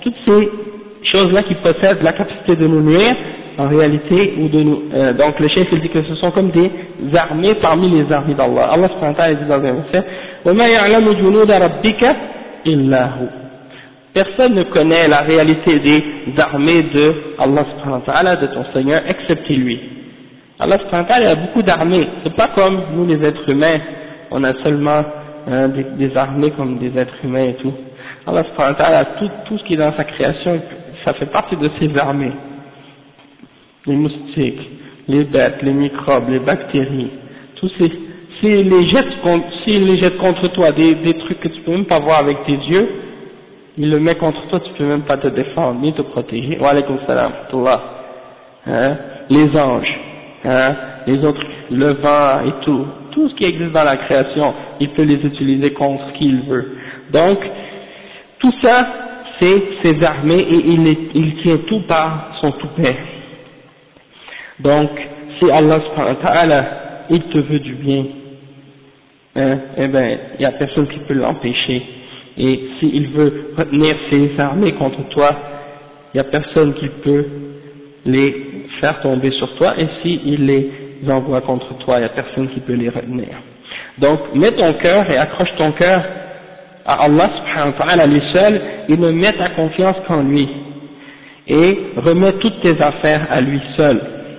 toutes ces choses-là qui possèdent la capacité de nous nuire, en réalité, ou de nous, donc le chef il dit que ce sont comme des armées parmi les armées d'Allah. Allah subhanahu wa ta'ala dit dans un verset, وَمَا يَعْلَمُ جُنُودَ رَبِّكَ إِلَّا هُ. Personne ne connaît la réalité des armées de Allah subhanahu wa ta'ala, de ton Seigneur, excepté lui. Allah subhanahu wa ta'ala a beaucoup d'armées. C'est pas comme nous les êtres humains, on a seulement des armées comme des êtres humains et tout. Allah subhanahu wa ta'ala a tout ce qui est dans sa création, ça fait partie de ses armées. Les moustiques, les bêtes, les microbes, les bactéries, tous ces, s'ils les jettent contre toi des trucs que tu peux même pas voir avec tes yeux, il le met contre toi, tu peux même pas te défendre, ni te protéger. Wa alaykoum salam, hein, les anges, hein, les autres, le vent et tout ce qui existe dans la création, il peut les utiliser contre qui il veut. Donc, tout ça, c'est ses armées et il tient tout par son toupet. Donc, si Allah subhanahu wa ta'ala, il te veut du bien, hein, eh ben, il n'y a personne qui peut l'empêcher. Et s'il veut retenir ses armées contre toi, il n'y a personne qui peut les faire tomber sur toi, et s'il les envoie contre toi, il n'y a personne qui peut les retenir. Donc, mets ton cœur et accroche ton cœur à Allah subhanahu wa ta'ala, lui seul, et ne mets ta confiance qu'en lui. Et remets toutes tes affaires à lui seul.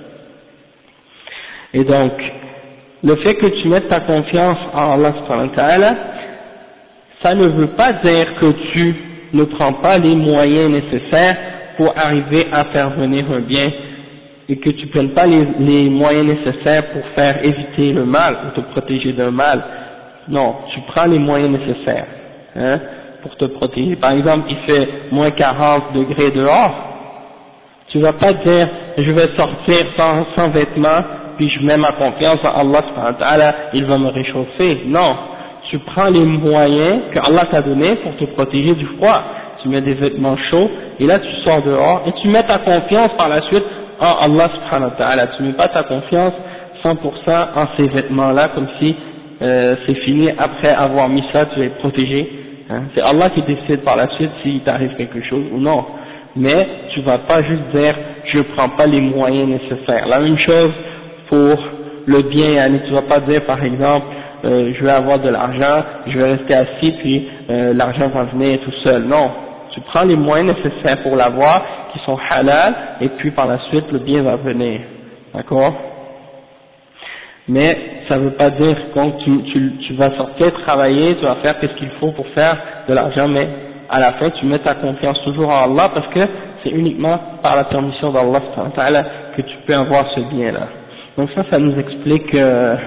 Et donc, le fait que tu mettes ta confiance en Allah subhanahu wa ta'ala, ça ne veut pas dire que tu ne prends pas les moyens nécessaires pour arriver à faire venir un bien, et que tu ne prennes pas les moyens nécessaires pour faire éviter le mal ou te protéger d'un mal. Non, tu prends les moyens nécessaires, hein, pour te protéger. Par exemple, il fait moins 40 degrés dehors, tu vas pas dire je vais sortir sans vêtements puis je mets ma confiance en Allah subhanahu wa ta'ala, il va me réchauffer. Non, tu prends les moyens que Allah t'a donnés pour te protéger du froid. Tu mets des vêtements chauds et là tu sors dehors et tu mets ta confiance par la suite en Allah subhanahu wa ta'ala. Tu mets pas ta confiance 100% en ces vêtements-là comme si c'est fini, après avoir mis ça tu vas être protégé. Hein. C'est Allah qui décide par la suite s'il t'arrive quelque chose ou non. Mais tu vas pas juste dire je prends pas les moyens nécessaires. La même chose pour le bien, tu vas pas dire par exemple je vais avoir de l'argent, je vais rester assis puis l'argent va venir tout seul. Non, tu prends les moyens nécessaires pour l'avoir qui sont halal et puis par la suite le bien va venir. D'accord? Mais ça veut pas dire que tu vas sortir travailler, tu vas faire ce qu'il faut pour faire de l'argent, mais à la fin tu mets ta confiance toujours en Allah parce que c'est uniquement par la permission d'Allah que tu peux avoir ce bien-là. Donc ça nous explique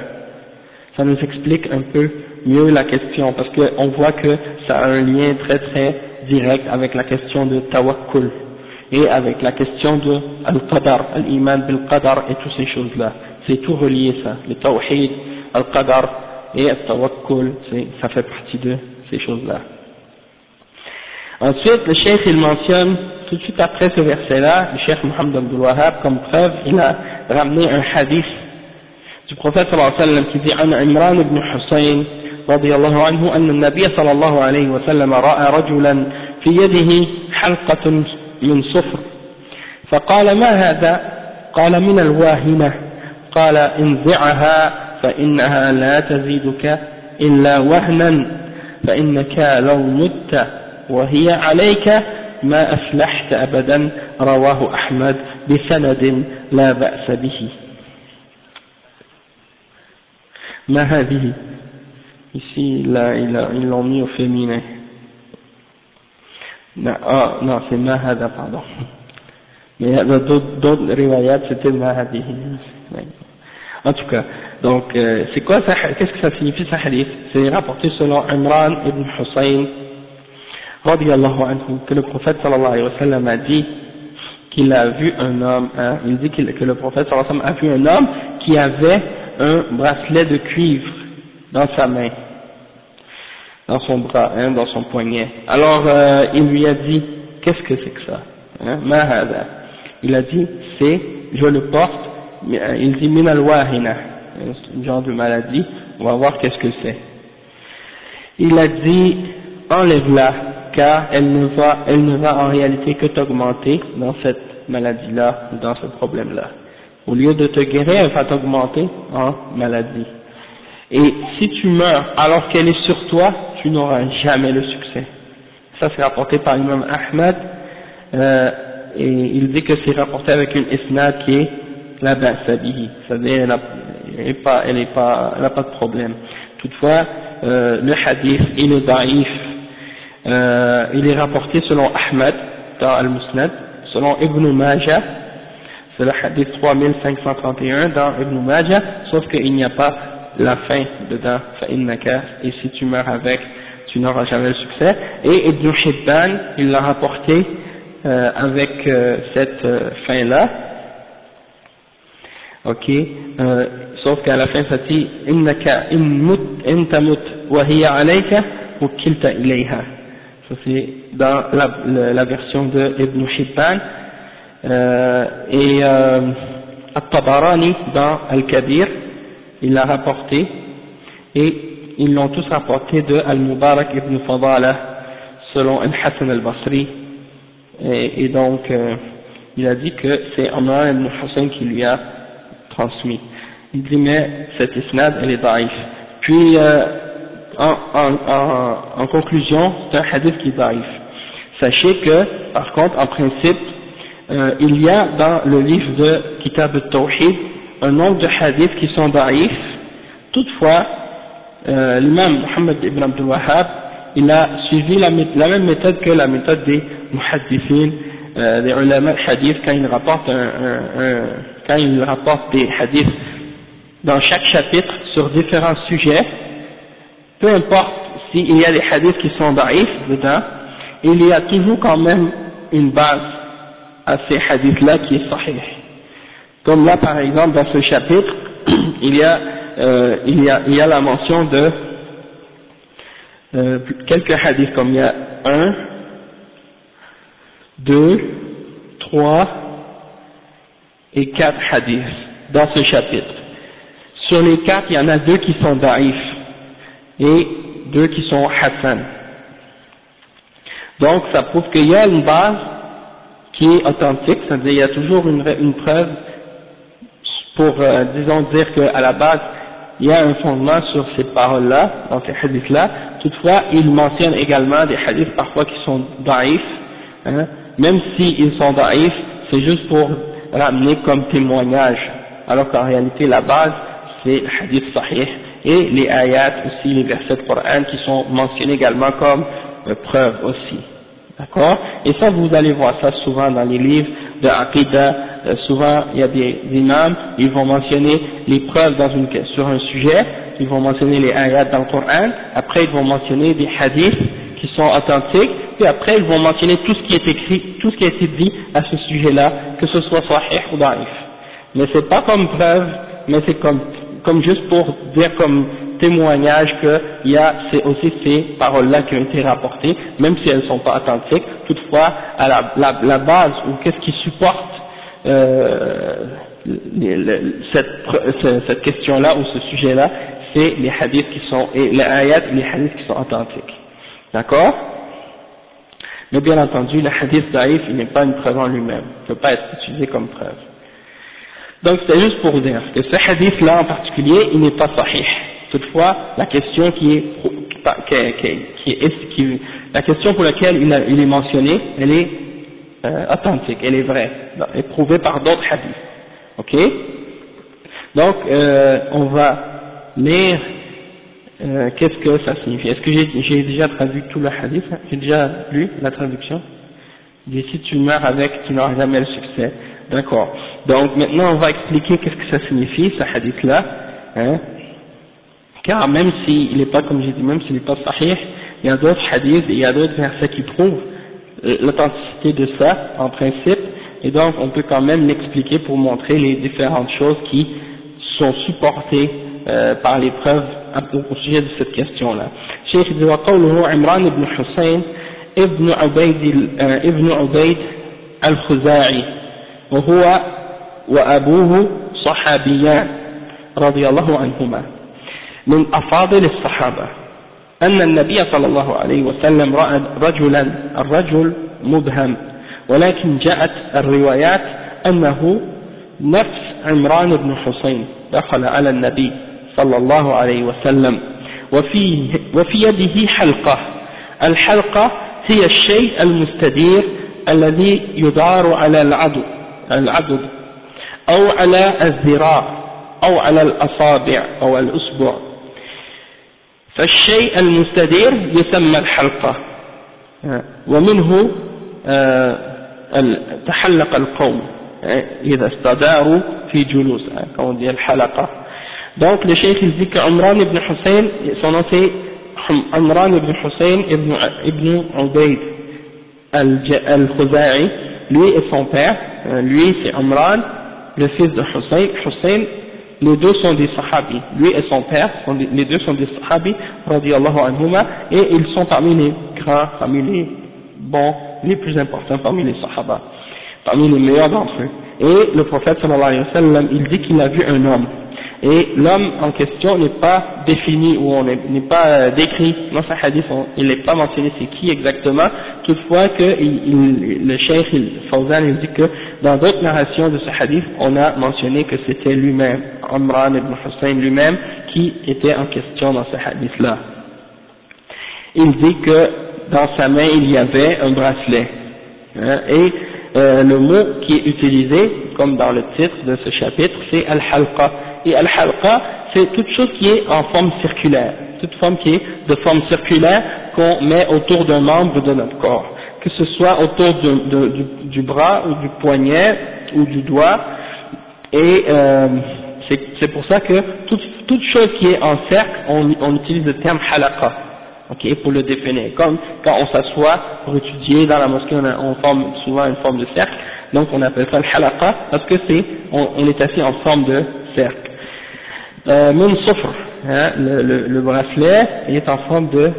un peu mieux la question, parce qu'on voit que ça a un lien très très direct avec la question de tawakkul et avec la question de al-qadar, al-iman bil-qadar et toutes ces choses-là. C'est tout relié ça, le tawhid, al-qadar et al-tawakkul, ça fait partie de ces choses-là. Ensuite, le cheikh il mentionne, tout de suite après ce verset-là, le cheikh Mohammed Abdul Wahhab, comme preuve, il a ramené un hadith du prophète sallallahu alayhi wa sallam qui dit عن عمران بن حسين رضي الله عنه أن النبي صلى الله عليه وسلم رأى رجلا في يده حلقة من صفر فقال ما هذا؟ قال من الواهنة. قال انزعها فإنها لا تزيدك إلا وهنا فإنك لو مت وهي عليك ما أفلحت أبدا. رواه أحمد بسند لا بأس به. ما هذه ici là ils l'ont mis au féminin. Non, c'est ma hada, pardon. Mais il y a d'autres riwayat, c'était ma hadihi. En tout cas, donc c'est quoi ça, qu'est-ce que ça signifie ce hadith? C'est rapporté selon Imran ibn Hussein radiyallahu anhu, que le prophète sallallahu alayhi wa sallam a dit qu'il a vu un homme, hein, il dit que le prophète sallallahu alayhi wa sallam a vu un homme qui avait un bracelet de cuivre dans sa main, dans son bras, hein, dans son poignet. Alors il lui a dit, qu'est-ce que c'est que ça, hein, ma hada? Il a dit, c'est, je le porte, il dit min al-wahina, c'est un genre de maladie, on va voir qu'est-ce que c'est. Il a dit, enlève-la, car elle ne va en réalité que t'augmenter dans cette maladie-là, dans ce problème-là. Au lieu de te guérir, elle va t'augmenter en maladie. Et si tu meurs alors qu'elle est sur toi, tu n'auras jamais le succès. Ça c'est rapporté par l'imam Ahmad, et il dit que c'est rapporté avec une isnad qui est la ba'sabihi, c'est-à-dire elle n'a pas de problème. Toutefois, le hadith, il est daïf, il est rapporté selon Ahmad dans Al-Musnad, selon Ibn Majah, c'est le hadith 3531 dans Ibn Majah, sauf qu'il n'y a pas la fin dedans, fa'innaka, et si tu meurs avec, tu n'auras jamais le succès. Et Ibn Hibban, il l'a rapporté avec cette fin-là, ok, sauf qu'à la fin ça dit innaka in tamut wa hiya alayka wukilta ilayha. Ça c'est dans la version de Ibn Hibban, et At-Tabarani dans Al-Kabir il l'a rapporté, et ils l'ont tous rapporté de Al-Mubarak ibn Fadala selon Al-Hassan al-Basri, et donc il a dit que c'est Amran ibn Hussein qui lui a transmis. Il dit mais cette isnad elle est daïf. Puis en conclusion, c'est un hadith qui est daïf. Sachez que par contre en principe il y a dans le livre de Kitab al-Tawhid un nombre de hadiths qui sont daïfs. Toutefois l'imam Muhammad ibn Abdul Wahhab il a suivi la même méthode que la méthode des muhaddithin, des ulama hadith, quand ils rapportent des hadiths dans chaque chapitre sur différents sujets, peu importe s'il y a des hadiths qui sont daïfs dedans, il y a toujours quand même une base à ces hadiths-là qui est sahih. Comme là par exemple dans ce chapitre, il y a la mention de quelques hadiths, comme il y a 1, 2, 3 et 4 hadiths dans ce chapitre. Sur les 4, il y en a 2 qui sont daïfs et 2 qui sont hassan. Donc ça prouve qu'il y a une base qui est authentique, c'est-à-dire il y a toujours une preuve pour, disons, dire qu'à la base, il y a un fondement sur ces paroles-là, dans ces hadiths-là. Toutefois, il mentionne également des hadiths parfois qui sont daïfs, hein, même s'ils sont daïfs, c'est juste pour ramener comme témoignage, alors qu'en réalité, la base, c'est le hadith sahih, et les ayats aussi, les versets de Coran qui sont mentionnés également comme preuve aussi. D'accord? Et ça, vous allez voir ça souvent dans les livres de Aqidah. Souvent, il y a des imams, ils vont mentionner les preuves sur un sujet, ils vont mentionner les ayats dans le Coran, après ils vont mentionner des hadiths qui sont authentiques, puis après ils vont mentionner tout ce qui est écrit, tout ce qui a été dit à ce sujet-là, que ce soit sahih ou daïf. Mais c'est pas comme preuve, mais c'est comme juste pour dire comme témoignage que il y a aussi ces paroles-là qui ont été rapportées, même si elles ne sont pas authentiques. Toutefois, à la base, ou qu'est-ce qui supporte cette question-là ou ce sujet-là, c'est les hadiths qui sont, et les ayats et les hadiths qui sont authentiques. D'accord? Mais bien entendu, le hadith daïf, il n'est pas une preuve en lui-même, il ne peut pas être utilisé comme preuve. Donc c'est juste pour dire que ce hadith-là en particulier, il n'est pas sahih. Toutefois, la question la question pour laquelle il est mentionné, elle est authentique, elle est vraie, elle est prouvée par d'autres hadiths. Ok? Donc, on va lire qu'est-ce que ça signifie. Est-ce que j'ai déjà traduit tout le hadith? J'ai déjà lu la traduction? Si tu meurs avec, tu n'auras jamais le succès. D'accord. Donc maintenant, on va expliquer qu'est-ce que ça signifie, ce hadith-là. Hein? Car même s'il n'est pas, comme j'ai dit, même s'il n'est pas sahih, il y a d'autres hadiths et il y a d'autres versets qui prouvent l'authenticité de ça, en principe, et donc on peut quand même l'expliquer pour montrer les différentes choses qui sont supportées par les preuves au sujet de cette question-là. Cheikh dit وقوله عمران بن حسين ابن عبيد الخزاعي وهو وأبوه صحابيان رضي الله عنهما من أفاضل الصحابة. أن النبي صلى الله عليه وسلم رأى رجلا الرجل مبهم ولكن جاءت الروايات أنه نفس عمران بن حسين دخل على النبي صلى الله عليه وسلم وفي يده حلقة. الحلقة هي الشيء المستدير الذي يدار على العضد أو على الذراع أو على الأصابع أو الأصبع. فالشيء المستدير يسمى الحلقة، ومنه تحلق القوم إذا استداروا في جلوس، on dit الحلقة. Donc le cheikh il dit que Imran ibn Hussein, son nom c'est Imran ibn Hussein ibn Ubayd al-Khuzai, lui et son père, lui c'est Imran, le fils de Hussein, les deux sont des sahabis, lui et son père, les deux sont des sahabis, radiyallahu anhuma, et ils sont parmi les grands, parmi les bons, les plus importants parmi les sahaba, parmi les meilleurs d'entre eux. Et le prophète sallallahu alayhi wa sallam, il dit qu'il a vu un homme. Et l'homme en question n'est pas défini ou n'est pas décrit dans sa hadith, il n'est pas mentionné c'est qui exactement, toutefois que le cheikh Fawzan il dit que dans d'autres narrations de ce hadith on a mentionné que c'était lui-même, Imran ibn Hussein lui-même qui était en question dans ce hadith là. Il dit que dans sa main il y avait un bracelet, et le mot qui est utilisé comme dans le titre de ce chapitre c'est al-halqa. Et al-halqa, c'est toute chose qui est en forme circulaire, toute forme qui est de forme circulaire qu'on met autour d'un membre de notre corps, que ce soit autour du bras ou du poignet ou du doigt, et c'est pour ça que toute chose qui est en cercle, on utilise le terme halaqa, okay, pour le définir, comme quand on s'assoit pour étudier dans la mosquée, on forme souvent une forme de cercle, donc on appelle ça le halaqa, parce que on est assis en forme de cercle. Min sufr, le bracelet est en forme de,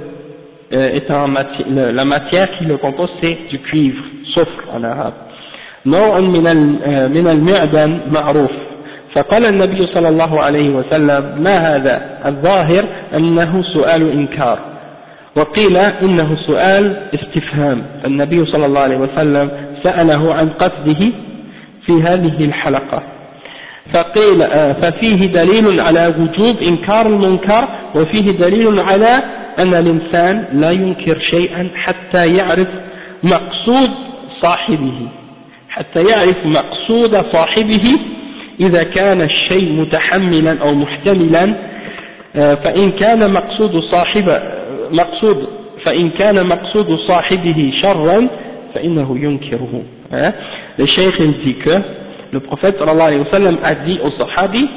la matière qui le compose c'est du cuivre, sufr en arabe. نوع من المعدن معروف. فقال النبي صلى الله عليه وسلم ما هذا؟ الظاهر أنه سؤال إنكار، وقيل إنه سؤال استفهام، فالنبي صلى الله عليه وسلم سأله عن قصده في هذه الحلقة، فقيل ففيه دليل على وجوب إنكار المنكر، وفيه دليل على أن الإنسان لا ينكر شيئا حتى يعرف مقصود صاحبه إذا كان الشيء متحملا أو محتملا، فإن كان مقصود صاحبه شرا فإنه ينكره. Le cheikh dit que le prophète sallallahu alayhi wa sallam a dit aux sahabis,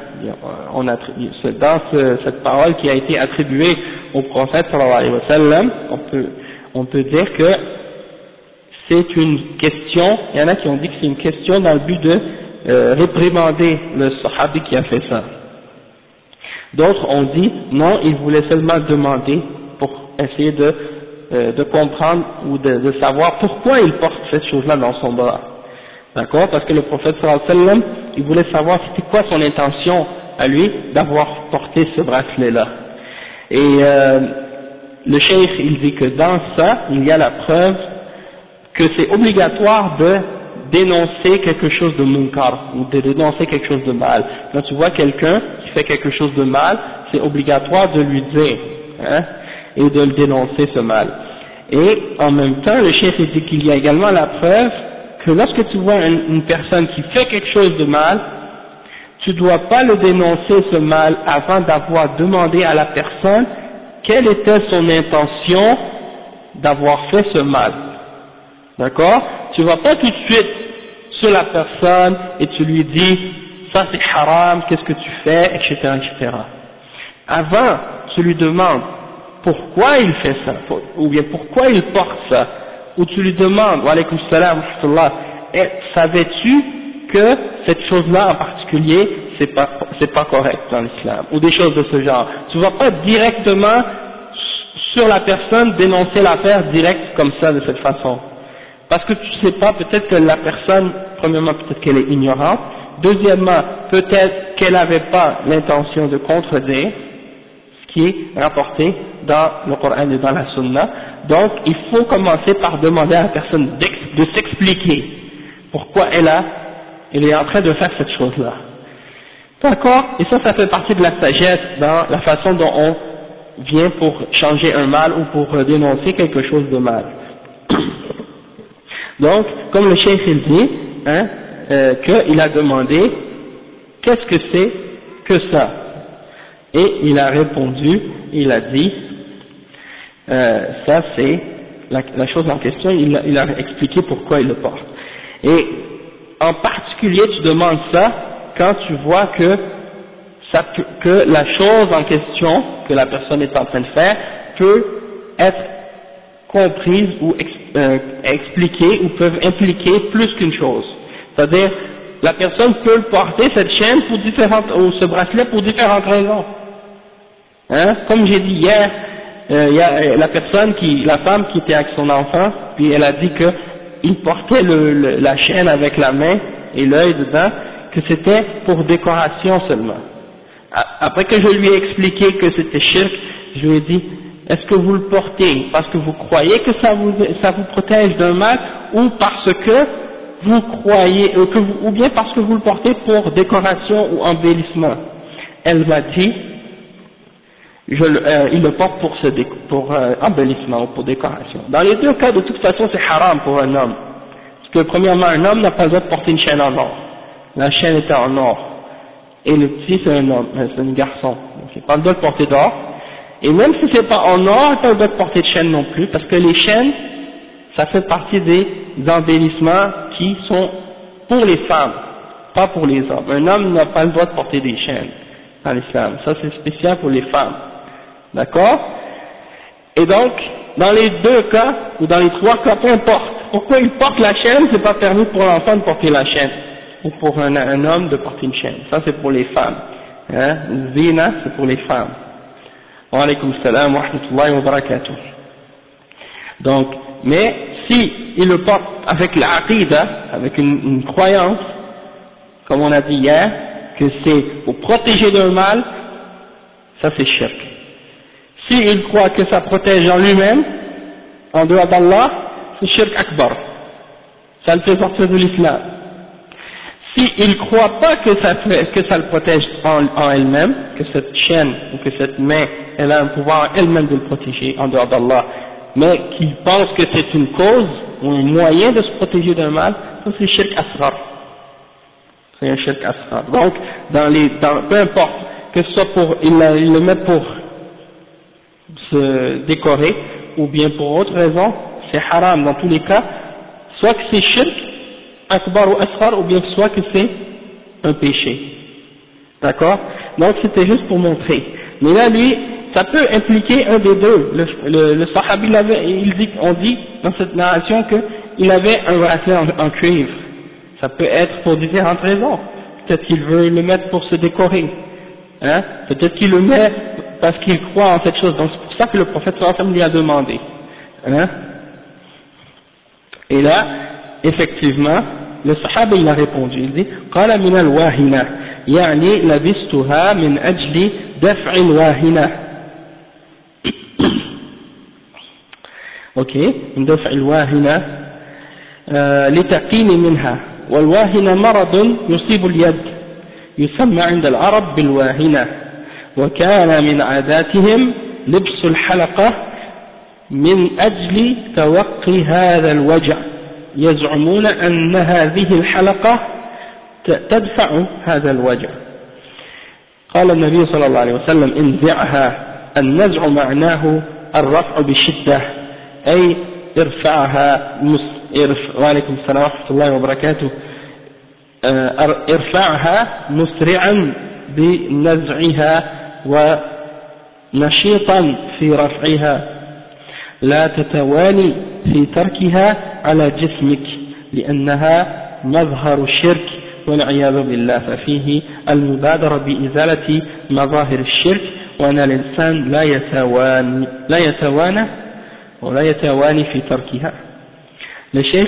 dans cette parole qui a été attribuée au prophète sallallahu alayhi wa sallam, on peut dire que c'est une question, il y en a qui ont dit que c'est une question dans le but de réprimander le sahabi qui a fait ça. D'autres ont dit non, il voulait seulement demander pour essayer de comprendre ou de savoir pourquoi il porte cette chose-là dans son bras. D'accord? Parce que le prophète sallallahu alayhi wa sallam, il voulait savoir c'était quoi son intention à lui d'avoir porté ce bracelet-là. Et le cheikh, il dit que dans ça, il y a la preuve que c'est obligatoire de dénoncer quelque chose de munkar, ou de dénoncer quelque chose de mal. Quand tu vois quelqu'un qui fait quelque chose de mal, c'est obligatoire de lui dire, et de le dénoncer ce mal. Et en même temps, le cheikh dit qu'il y a également la preuve que lorsque tu vois une personne qui fait quelque chose de mal, tu ne dois pas le dénoncer ce mal avant d'avoir demandé à la personne quelle était son intention d'avoir fait ce mal. D'accord? Tu ne vas pas tout de suite sur la personne et tu lui dis ça c'est haram, qu'est-ce que tu fais, etc., etc. Avant, tu lui demandes pourquoi il fait ça, ou bien pourquoi il porte ça, ou tu lui demandes, wa alaykum salam wa rahmatullah, savais-tu que cette chose-là en particulier c'est pas correct dans l'islam, ou des choses de ce genre. Tu ne vas pas directement sur la personne dénoncer l'affaire direct comme ça, de cette façon. Parce que tu sais pas, peut-être que la personne, premièrement, peut-être qu'elle est ignorante, deuxièmement, peut-être qu'elle n'avait pas l'intention de contredire qui est rapporté dans le Coran et dans la Sunna. Donc il faut commencer par demander à la personne de s'expliquer pourquoi elle est en train de faire cette chose-là. D'accord? Et ça fait partie de la sagesse dans la façon dont on vient pour changer un mal ou pour dénoncer quelque chose de mal. Donc, comme le cheikh il dit, qu'il a demandé qu'est-ce que c'est que ça? Et il a répondu, il a dit, ça c'est la chose en question, il a expliqué pourquoi il le porte. Et en particulier, tu demandes ça quand tu vois que la chose en question que la personne est en train de faire peut être comprise ou expliquée ou peuvent impliquer plus qu'une chose. C'est-à-dire, la personne peut porter cette chaîne ou ce bracelet pour différentes raisons. Comme j'ai dit hier, il y a la femme qui était avec son enfant, puis elle a dit que il portait la chaîne avec la main et l'œil dedans, que c'était pour décoration seulement. Après que je lui ai expliqué que c'était shirk, je lui ai dit, est-ce que vous le portez parce que vous croyez que ça vous protège d'un mal, ou parce que vous croyez, ou bien parce que vous le portez pour décoration ou embellissement? Elle m'a dit, il le porte pour embellissement ou pour décoration. Dans les deux cas, de toute façon, c'est haram pour un homme. Parce que premièrement, un homme n'a pas le droit de porter une chaîne en or. La chaîne était en or. Et le petit, c'est un homme, c'est un garçon. Donc, il n'a pas le droit de porter d'or. Et même si c'est pas en or, il n'a pas le droit de porter de chaîne non plus, parce que les chaînes, ça fait partie des embellissements qui sont pour les femmes, pas pour les hommes. Un homme n'a pas le droit de porter des chaînes dans l'islam. Ça, c'est spécial pour les femmes. D'accord? Et donc, dans les deux cas, ou dans les trois cas, peu importe. Pourquoi il porte la chaîne, c'est pas permis pour l'enfant de porter la chaîne, ou pour un homme de porter une chaîne. Ça, c'est pour les femmes. Zina, c'est pour les femmes. Wa alaykum salam wa rahmatullahi wa barakatuh. Donc, mais si il le porte avec l'aqidah, avec une croyance, comme on a dit hier, que c'est pour protéger d'un mal, ça c'est shirk. Si il croit que ça protège en lui-même, en dehors d'Allah, c'est shirk akbar. Ça le fait sortir de l'islam. Si il ne croit pas que ça le protège en elle-même, que cette chaîne ou que cette main, elle a un pouvoir elle-même de le protéger en dehors d'Allah, mais qu'il pense que c'est une cause ou un moyen de se protéger d'un mal, ça c'est shirk asghar. C'est un shirk asghar. Donc, peu importe, que ce soit il le met pour se décorer, ou bien pour autre raison, c'est haram dans tous les cas, soit que c'est shirk akbar ou asghar, ou bien soit que c'est un péché. D'accord? Donc c'était juste pour montrer. Mais là, lui, ça peut impliquer un des deux. Le sahabi on dit dans cette narration qu'il avait un bracelet en cuivre. Ça peut être pour différentes raisons. Peut-être qu'il veut le mettre pour se décorer. Peut-être qu'il le met parce qu'il croit en cette chose. Donc c'est pour ça que le prophète sallallahu alayhi wa sallam lui a demandé. Et là, effectivement, le sahaba il a répondu, il dit قال من الواهنة يعني لبستها من أجل دفع الواهنة. اوكي، من دفع الواهنة لتقيني منها. والواهنة مرض يصيب اليد يسمى عند العرب بالواهنة، وكان من عاداتهم لبس الحلقة من أجل توقي هذا الوجع، يزعمون أن هذه الحلقة تدفع هذا الوجع. قال النبي صلى الله عليه وسلم انزعها. النزع معناه الرفع بشدة، أي ارفعها وعليكم السلام ورحمة الله وبركاته. ارفعها مسرعا بنزعها ونشيطا في رفعها، لا تتواني في تركها على جسمك لأنها مظهر الشرك والعياذ بالله. ففيه المبادرة بإزالة مظاهر الشرك، وأن الإنسان لا يتواني في تركها. Le cheikh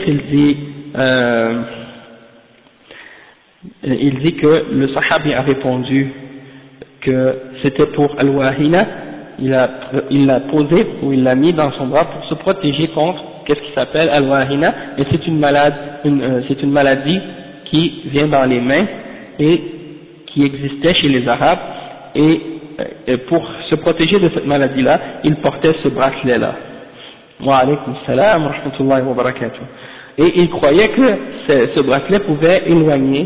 il dit que le sahabi a répondu que c'était pour al-wahina, il l'a posé ou il l'a mis dans son bras pour se protéger contre qu'est-ce qui s'appelle al-wahina, et c'est une maladie qui vient dans les mains et qui existait chez les Arabes, et pour se protéger de cette maladie-là, il portait ce bracelet-là. Wa alaykum salam wa rahmatullahi wa barakatuh. Et il croyait que ce bracelet pouvait éloigner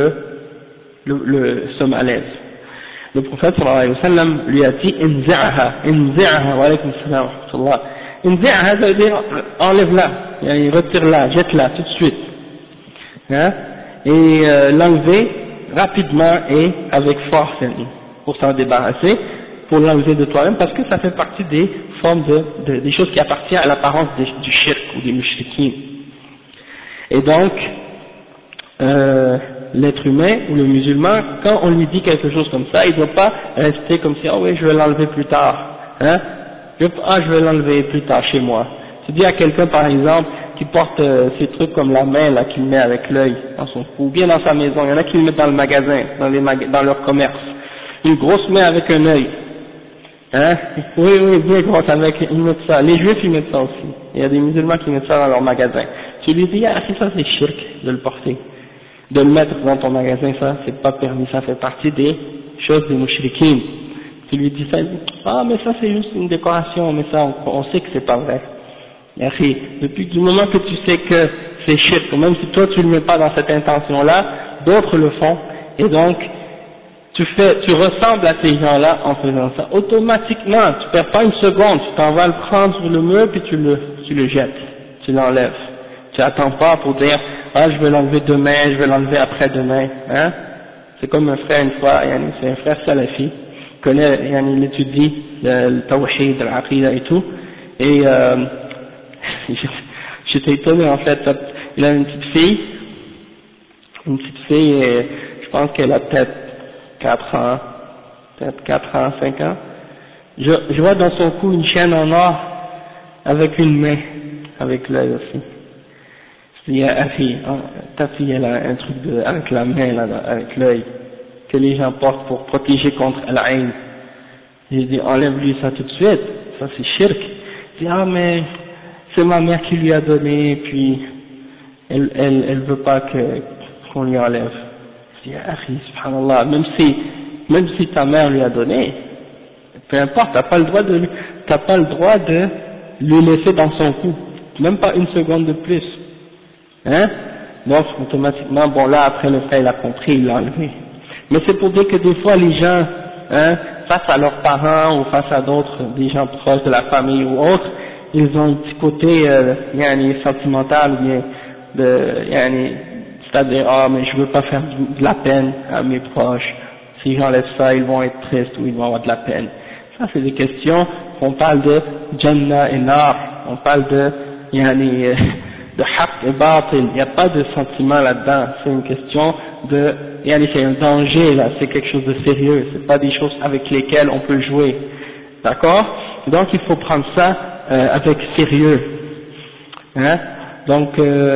ce malaise. Le prophète sallallahu alayhi wa sallam lui a dit inzi'aha, wa alaykum salam wa rahmatullah. Inzi'aha, ça veut dire enlève-la, retire-la, jette-la tout de suite, hein, et l'enlever rapidement et avec force pour s'en débarrasser, pour l'enlever de toi-même, parce que ça fait partie des formes des choses qui appartiennent à l'apparence du shirk ou des mushrikines. Et donc l'être humain ou le musulman, quand on lui dit quelque chose comme ça, il ne doit pas rester comme si, oh oui, je vais l'enlever plus tard, hein, je vais l'enlever plus tard chez moi. Tu dis à quelqu'un par exemple qui porte ces trucs comme la main là qu'il met avec l'œil dans son cou, ou bien dans sa maison, il y en a qui le mettent dans le magasin, dans leur commerce, une grosse main avec un œil, hein, oui, bien grosse avec, ils mettent ça, les juifs ils mettent ça aussi, il y a des musulmans qui mettent ça dans leur magasin. Tu lui dis, ah si, ça c'est shirk de le porter, de le mettre dans ton magasin, ça c'est pas permis, ça fait partie des choses des mushrikines. Tu lui dis ça, il dit, ah mais ça c'est juste une décoration, mais ça on sait que c'est pas vrai. Et depuis du moment que tu sais que c'est shirk, même si toi tu le mets pas dans cette intention-là, d'autres le font, et donc tu ressembles à ces gens-là en faisant ça. Automatiquement, tu perds pas une seconde, tu t'en vas le prendre sur le mur puis tu le jettes, tu l'enlèves. Tu attends pas pour dire, ah je vais l'enlever demain, je vais l'enlever après-demain, hein. C'est comme un frère une fois, c'est un frère salafi, il étudie le tawhid, l'aqidah et tout, et j'étais étonné en fait, il a une petite fille, je pense qu'elle a peut-être 4 ans, 5 ans, je vois dans son cou une chaîne en or avec une main, avec l'œil aussi. Ta fille elle a un truc avec la main là, avec l'œil, que les gens portent pour protéger contre l'aïn. J'ai dit enlève-lui ça tout de suite, ça c'est shirk. Il dit ah mais c'est ma mère qui lui a donné, puis elle veut pas qu'on lui enlève. Je dis subhanallah, même si ta mère lui a donné, peu importe, t'as pas le droit de le laisser dans son cou, même pas une seconde de plus, hein. Donc automatiquement, bon là après le frère il a compris, il l'a enlevé. Mais c'est pour dire que des fois les gens, hein, face à leurs parents ou face à d'autres, des gens proches de la famille ou autres, ils ont un petit côté sentimental, ou bien c'est-à-dire ah mais je veux pas faire de la peine à mes proches, si j'enlève ça ils vont être tristes ou ils vont avoir de la peine. Ça c'est des questions qu'on parle de Jannah et Nar, on parle de haqq et batil, il n'y a pas de sentiment là-dedans, c'est une question de c'est un danger là, c'est quelque chose de sérieux, c'est pas des choses avec lesquelles on peut jouer, d'accord? Donc il faut prendre ça avec sérieux, hein? Donc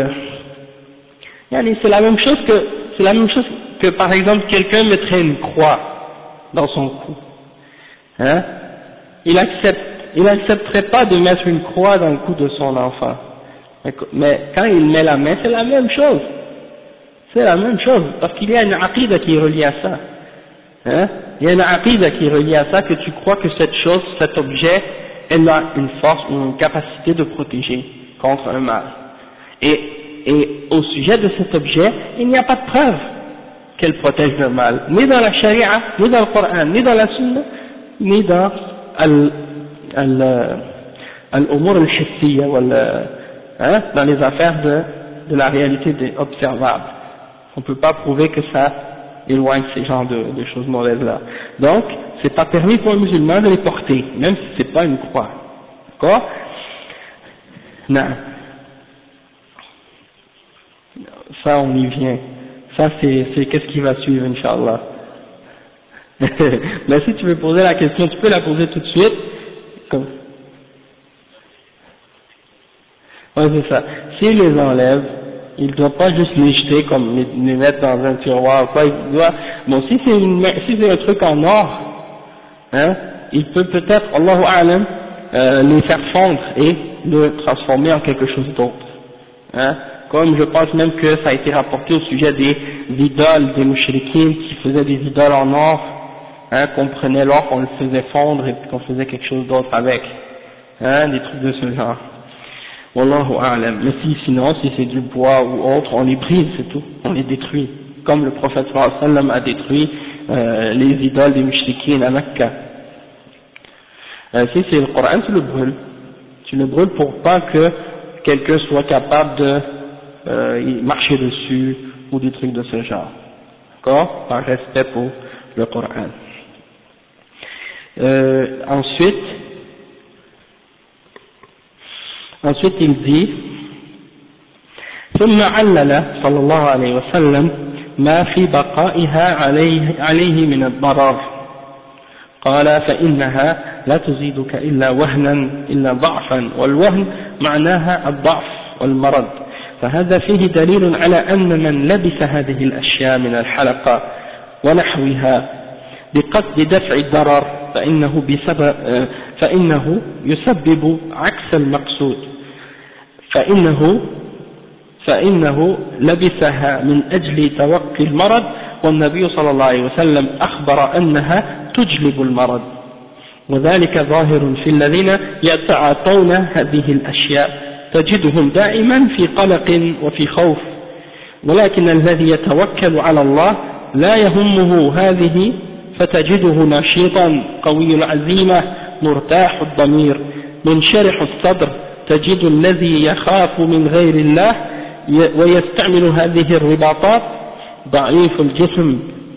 c'est la même chose que par exemple quelqu'un mettrait une croix dans son cou, hein? Il accepterait pas de mettre une croix dans le cou de son enfant, mais quand il met la main c'est la même chose. C'est la même chose, parce qu'il y a une aqidah qui est reliée à ça. Hein? Il y a une aqidah qui est reliée à ça, que tu crois que cette chose, cet objet, elle a une force ou une capacité de protéger contre un mal. Et au sujet de cet objet, il n'y a pas de preuve qu'elle protège le mal, ni dans la charia, ni dans le Coran, ni dans la sunna, ni dans al-umur al-hissiya, dans les affaires de la réalité observable. On ne peut pas prouver que ça éloigne ces genres de choses mauvaises là. Donc, c'est pas permis pour un musulman de les porter, même si c'est pas une croix. D'accord? Non. Ça, on y vient. Ça, c'est qu'est-ce qui va suivre, Inch'Allah. Mais si tu veux poser la question, tu peux la poser tout de suite. Comme... Ouais, c'est ça. S'il les enlève, il ne doit pas juste les jeter comme les mettre dans un tiroir ou quoi, il doit, bon si c'est un truc en or, hein, il peut peut-être, Allahu A'lam, les faire fondre et le transformer en quelque chose d'autre. Hein. Comme je pense même que ça a été rapporté au sujet des idoles, des mouchriquines qui faisaient des idoles en or, hein, qu'on prenait l'or, qu'on le faisait fondre et qu'on faisait quelque chose d'autre avec, hein, des trucs de ce genre. Wallahu a'lam. Mais sinon, si c'est du bois ou autre, on les brise, c'est tout, on les détruit. Comme le prophète sallallahu alayhi wa sallam a détruit les idoles des mouchriquines à Mecca. Si c'est le Coran, tu le brûles. Tu le brûles pour pas que quelqu'un soit capable de marcher dessus ou des trucs de ce genre. D'accord? Par respect pour le Coran. Ensuite il dit ثم علل صلى الله عليه وسلم ما في بقائها عليه من الضرر قال فإنها لا تزيدك إلا وهنا إلا ضعفا والوهن معناها الضعف والمرض فهذا فيه دليل على أن من لبس هذه الأشياء من الحلقة ونحوها بقصد دفع الضرر فإنه يسبب عكس المقصود فإنه لبسها من أجل توقي المرض والنبي صلى الله عليه وسلم أخبر أنها تجلب المرض وذلك ظاهر في الذين يتعاطون هذه الأشياء تجدهم دائما في قلق وفي خوف ولكن الذي يتوكل على الله لا يهمه هذه فتجده نشيطا قوي العزيمة مرتاح الضمير منشرح الصدر تجد الذي يخاف من غير الله ويستعمل هذه الرباطات ضعيف الجسم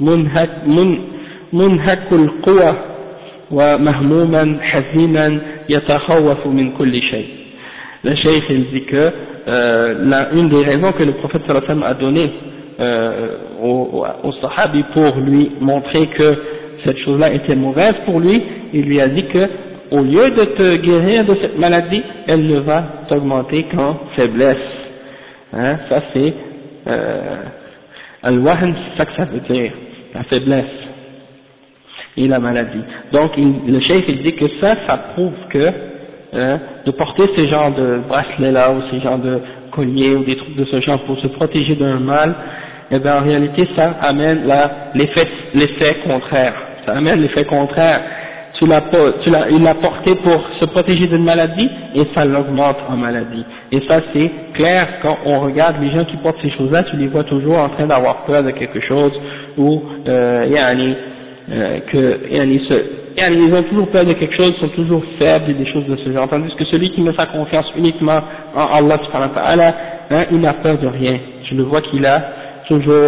منهك القوى ومهموما حزينا يتخوف من كل شيء. Le cheikh il dit que une des raisons que le prophète sallallahu alayhi wa sallam a donné au sahabi pour lui montrer que cette chose-là était mauvaise pour lui, il lui a dit que au lieu de te guérir de cette maladie, elle ne va t'augmenter qu'en faiblesse. Hein, ça c'est al-wahn, c'est ça que ça veut dire, la faiblesse et la maladie. Donc le cheikh il dit que ça prouve que de porter ces genres de bracelets là ou ces genres de colliers ou des trucs de ce genre pour se protéger d'un mal, et bien en réalité ça amène l'effet contraire. Ça amène l'effet contraire. Il l'a porté pour se protéger d'une maladie et ça l'augmente en maladie. Et ça c'est clair quand on regarde les gens qui portent ces choses-là, tu les vois toujours en train d'avoir peur de quelque chose ou ils ont toujours peur de quelque chose, ils sont toujours faibles et des choses de ce genre. Tandis que celui qui met sa confiance uniquement en Allah subhanahu wa ta'ala, il n'a peur de rien. Je le vois qu'il est toujours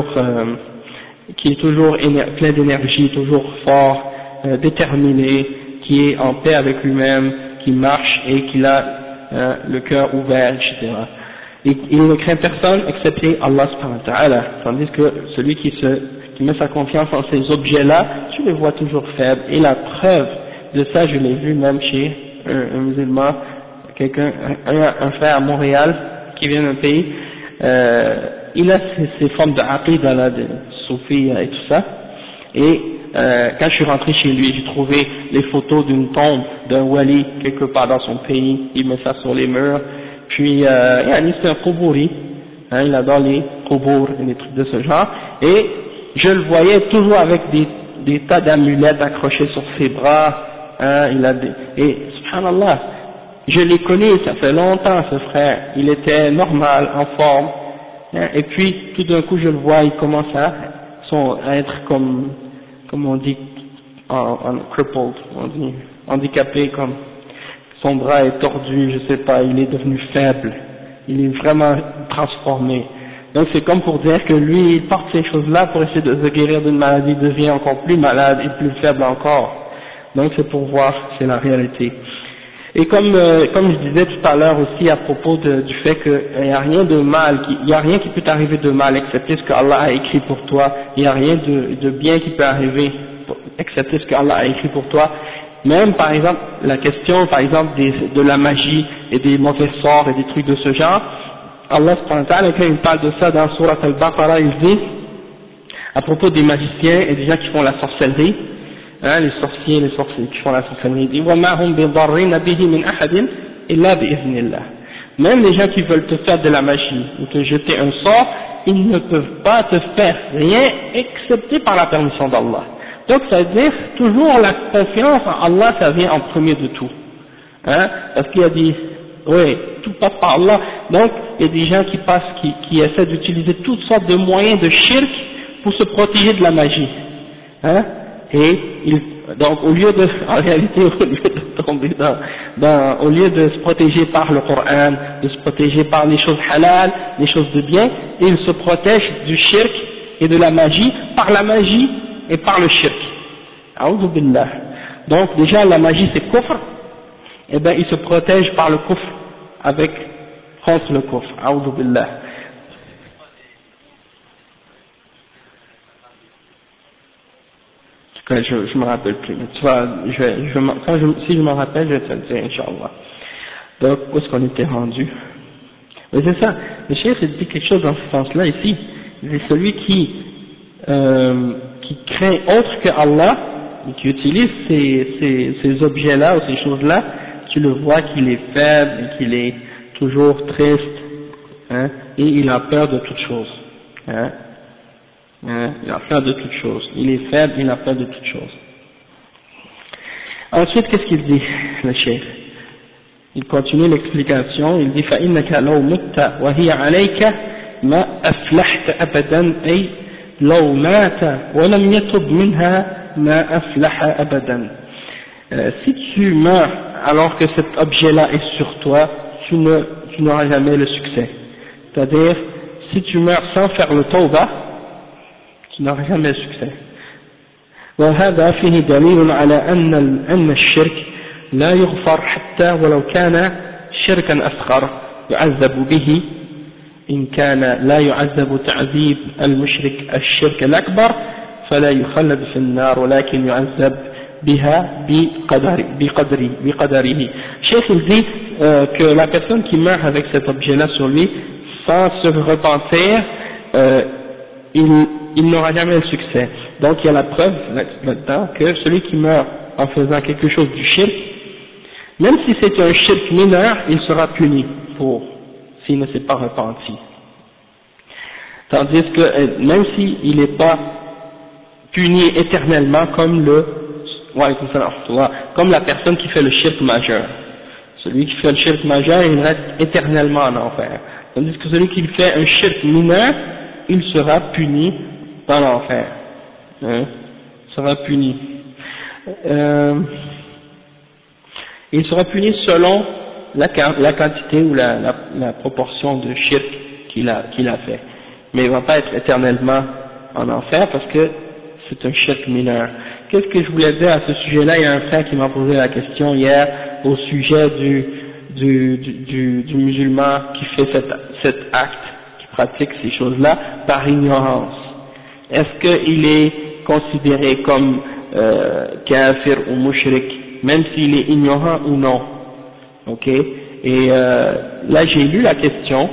plein d'énergie, toujours fort, déterminé, qui est en paix avec lui-même, qui marche et qui a le cœur ouvert, etc. Et il ne craint personne excepté Allah subhanahu wa ta'ala. Tandis que celui qui met sa confiance en ces objets-là, tu les vois toujours faibles. Et la preuve de ça, je l'ai vu même chez un musulman, un frère à Montréal, qui vient d'un pays, il a ces formes de aqidah là, de soufis et tout ça, et quand je suis rentré chez lui, j'ai trouvé les photos d'une tombe d'un wali quelque part dans son pays, il met ça sur les murs, puis c'est un qoubouri, hein, il adore les qoubours et les trucs de ce genre, et je le voyais toujours avec des tas d'amulettes accrochées sur ses bras, hein, et subhanallah, je l'ai connu, ça fait longtemps ce frère, il était normal, en forme, hein, et puis tout d'un coup je le vois, il commence à être comme on dit, crippled, on dit, handicapé, comme son bras est tordu, je sais pas, il est devenu faible, il est vraiment transformé. Donc c'est comme pour dire que lui, il porte ces choses-là pour essayer de se guérir d'une maladie, il devient encore plus malade et plus faible encore. Donc c'est pour voir, c'est la réalité. Et comme je disais tout à l'heure aussi à propos du fait qu'il n'y a rien de mal, il n'y a rien qui peut t'arriver de mal excepté ce que Allah a écrit pour toi, il n'y a rien de bien qui peut arriver excepté ce que Allah a écrit pour toi. Même par exemple la question par exemple de la magie et des mauvais sorts et des trucs de ce genre, Allah subhanahu wa ta'ala, quand il parle de ça dans Surat al-Baqarah, il dit à propos des magiciens et des gens qui font la sorcellerie, hein, les sorciers qui font la sorcellerie, il dit وَمَا هُمْ بِضَرِّينَ بِهِ مِنْ أَحَدٍ إِلَّا بِإِذْنِ اللَّهِ. Même les gens qui veulent te faire de la magie ou te jeter un sort, ils ne peuvent pas te faire rien excepté par la permission d'Allah. Donc ça veut dire toujours la confiance en Allah, ça vient en premier de tout, hein, parce qu'il y a dit oui, tout passe par Allah. Donc il y a des gens qui essaient d'utiliser toutes sortes de moyens de shirk pour se protéger de la magie, hein, et donc en réalité au lieu de tomber au lieu de se protéger par le Coran, de se protéger par les choses halal, les choses de bien, ils se protègent du shirk et de la magie par la magie et par le shirk. A'udhu billah. Donc déjà la magie c'est kufr, et bien ils se protègent par le kufr contre le kufr. A'udhu billah. Je me rappelle plus, mais tu vois, si je me rappelle, je vais te le dire, Inch'Allah. Donc, où est-ce qu'on était rendu? Mais c'est ça, le cheikh dit quelque chose dans ce sens-là ici, c'est celui qui craint autre que Allah, et qui utilise ces objets-là ou ces choses-là, tu le vois qu'il est faible et qu'il est toujours triste, hein, et il a peur de toutes choses, hein. Il a peur de toutes choses. Il est faible, il a peur de toutes choses. Ensuite, qu'est-ce qu'il dit, le cheikh? Il continue l'explication, il dit فَإِنَّكَ لَوْ مُتَّ وَهِيَ عَلَيْكَ مَا أَفْلَحْتَ أَبَدًا أي لو مات ولم يتب منها ما أفلح أبدا. Si tu meurs alors que cet objet-là est sur toi, tu n'auras jamais le succès. C'est-à-dire, si tu meurs sans faire le tawbah, tu n'auras jamais le succès. وهذا فيه دليل على أن الشرك لا يغفر حتى ولو كان شركا أصغر يعذب به إن كان لا يعذب تعذيب المشرك الشرك الأكبر فلا يخلد في النار ولكن يعذب بها بقدره. Cheikh il dit que la personne qui meurt avec cet objet-là sur lui sans se repentir, il n'aura jamais le succès. Donc il y a la preuve là-dedans que celui qui meurt en faisant quelque chose du shirk, même si c'est un shirk mineur, il sera puni s'il ne s'est pas repenti. Tandis que même s'il n'est pas puni éternellement comme la personne qui fait le shirk majeur. Celui qui fait le shirk majeur, il reste éternellement en enfer. Tandis que celui qui fait un shirk mineur, il sera puni dans l'enfer. Hein, sera puni. Il sera puni selon la quantité ou la proportion de shirk qu'il a fait. Mais il ne va pas être éternellement en enfer parce que c'est un shirk mineur. Qu'est-ce que je voulais dire à ce sujet-là? Il y a un frère qui m'a posé la question hier au sujet du musulman qui fait cet acte, qui pratique ces choses-là par ignorance. Est-ce qu'il est considéré comme kafir ou mushrik, même s'il est ignorant ou non? Ok? Et là j'ai lu la question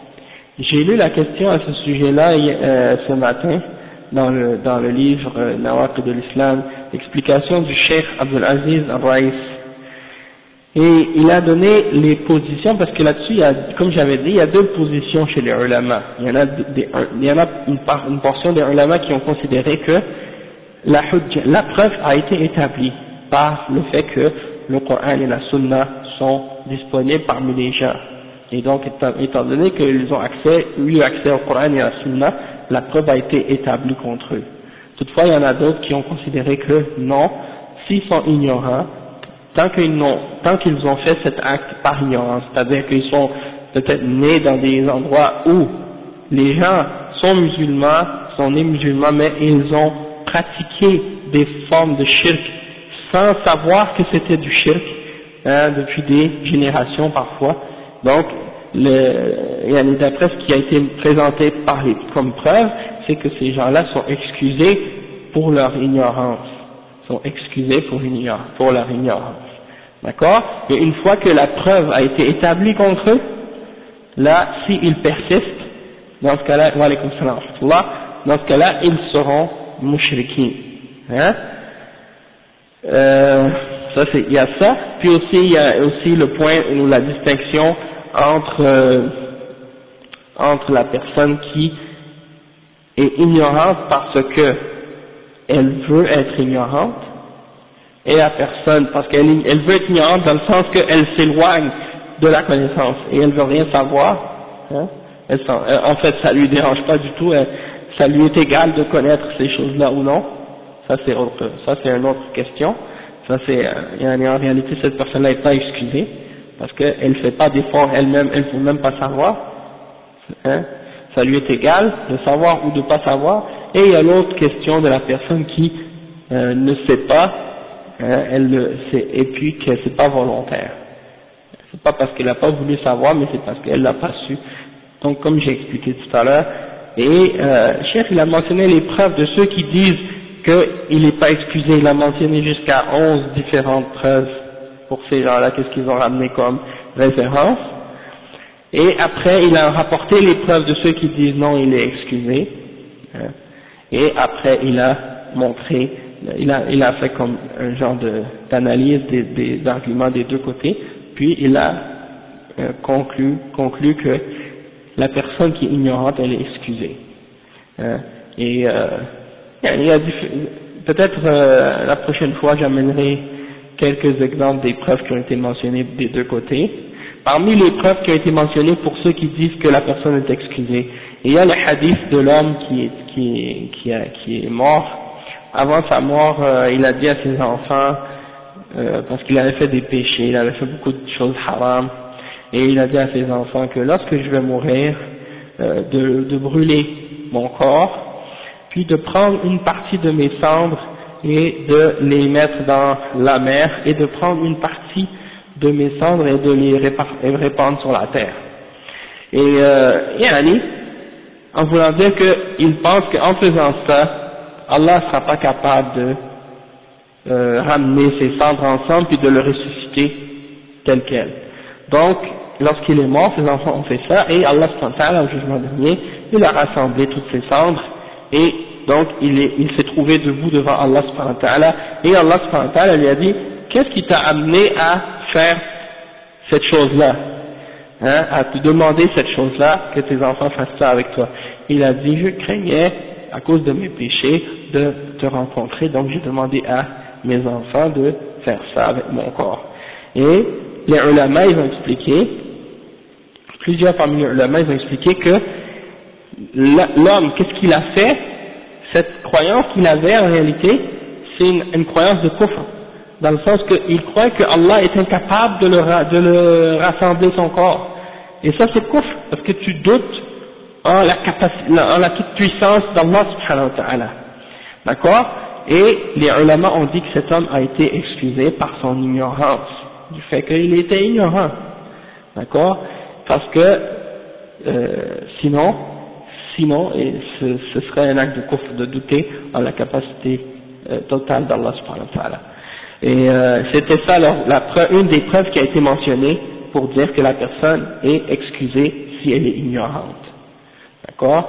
à ce sujet-là ce matin dans le livre Nawaqid de l'Islam, l'explication du Cheikh Abdul Aziz Al-Raïs. Et il a donné les positions, parce que là-dessus, comme j'avais dit, il y a deux positions chez les ulama. Il y en a une portion des ulama qui ont considéré que la preuve a été établie par le fait que le Coran et la Sunna sont disponibles parmi les gens. Et donc, étant donné qu'ils ont eu accès au Coran et à la Sunna, la preuve a été établie contre eux. Toutefois, il y en a d'autres qui ont considéré que non, s'ils sont ignorants, tant qu'ils ont fait cet acte par ignorance, c'est-à-dire qu'ils sont peut-être nés dans des endroits où les gens sont nés musulmans, mais ils ont pratiqué des formes de shirk sans savoir que c'était du shirk, depuis des générations parfois. Donc, d'après ce qui a été présenté comme preuve, c'est que ces gens-là sont excusés pour leur ignorance. Sont excusés pour leur ignorance. D'accord? Mais une fois que la preuve a été établie contre eux, là, s'ils persistent, dans ce cas-là, ils seront mushrikins. Hein? Ça c'est, il y a ça, puis aussi il y a aussi le point ou la distinction entre la personne qui est ignorante parce que elle veut être ignorante et la personne parce qu'elle veut être ignorante dans le sens qu'elle s'éloigne de la connaissance et elle veut rien savoir, hein, en fait ça lui dérange pas du tout, ça lui est égal de connaître ces choses-là ou non, ça c'est une autre question. Ça c'est, en réalité cette personne-là n'est pas excusée, parce qu'elle fait pas d'effort elle-même, elle ne veut même pas savoir, hein, ça lui est égal de savoir ou de pas savoir, et il y a l'autre question de la personne qui ne sait pas, hein, et puis que c'est pas volontaire. C'est pas parce qu'elle n'a pas voulu savoir, mais c'est parce qu'elle l'a pas su. Donc comme j'ai expliqué tout à l'heure, et Cheikh il a mentionné les preuves de ceux qui disent qu'il n'est pas excusé, il a mentionné jusqu'à 11 différentes preuves pour ces gens-là, qu'est-ce qu'ils ont ramené comme référence, et après il a rapporté les preuves de ceux qui disent non, il est excusé, hein, et après il a montré, il a fait comme un genre d'analyse des arguments des deux côtés, puis il a conclu que la personne qui est ignorante, elle est excusée, hein, et il y a peut-être la prochaine fois j'amènerai quelques exemples des preuves qui ont été mentionnées des deux côtés. Parmi les preuves qui ont été mentionnées pour ceux qui disent que la personne est excusée, il y a le hadith de l'homme qui est mort. Avant sa mort, il a dit à ses enfants, parce qu'il avait fait des péchés, il avait fait beaucoup de choses haram, et il a dit à ses enfants que lorsque je vais mourir, de brûler mon corps, puis de prendre une partie de mes cendres et de les mettre dans la mer, et de prendre une partie de mes cendres et de les répandre sur la terre. Et yani, en voulant dire qu'il pense qu'en faisant ça, Allah ne sera pas capable de ramener ses cendres ensemble puis de le ressusciter tel quel. Donc, lorsqu'il est mort, ses enfants ont fait ça, et Allah au jugement dernier, il a rassemblé toutes ses cendres, et donc il s'est trouvé debout devant Allah subhanahu wa ta'ala, et Allah subhanahu wa ta'ala lui a dit, qu'est-ce qui t'a amené à faire cette chose-là, hein, à te demander cette chose-là, que tes enfants fassent ça avec toi? Il a dit, je craignais, à cause de mes péchés, de te rencontrer, donc j'ai demandé à mes enfants de faire ça avec mon corps. Et les ulama, ils ont expliqué, plusieurs parmi les ulama, ils ont expliqué que l'homme, qu'est-ce qu'il a fait? Cette croyance qu'il avait en réalité, c'est une croyance de kufr, dans le sens qu'il croit que Allah est incapable de le rassembler son corps. Et ça c'est kufr, parce que tu doutes en la capacité, en la toute puissance d'Allah subhanahu wa ta'ala. D'accord? Et les ulama ont dit que cet homme a été excusé par son ignorance, du fait qu'il était ignorant. D'accord? Parce que sinon, et ce serait un acte de kufr de douter en la capacité totale d'Allah subhanahu wa ta'ala. Et c'était ça une des preuves qui a été mentionnée pour dire que la personne est excusée si elle est ignorante. D'accord?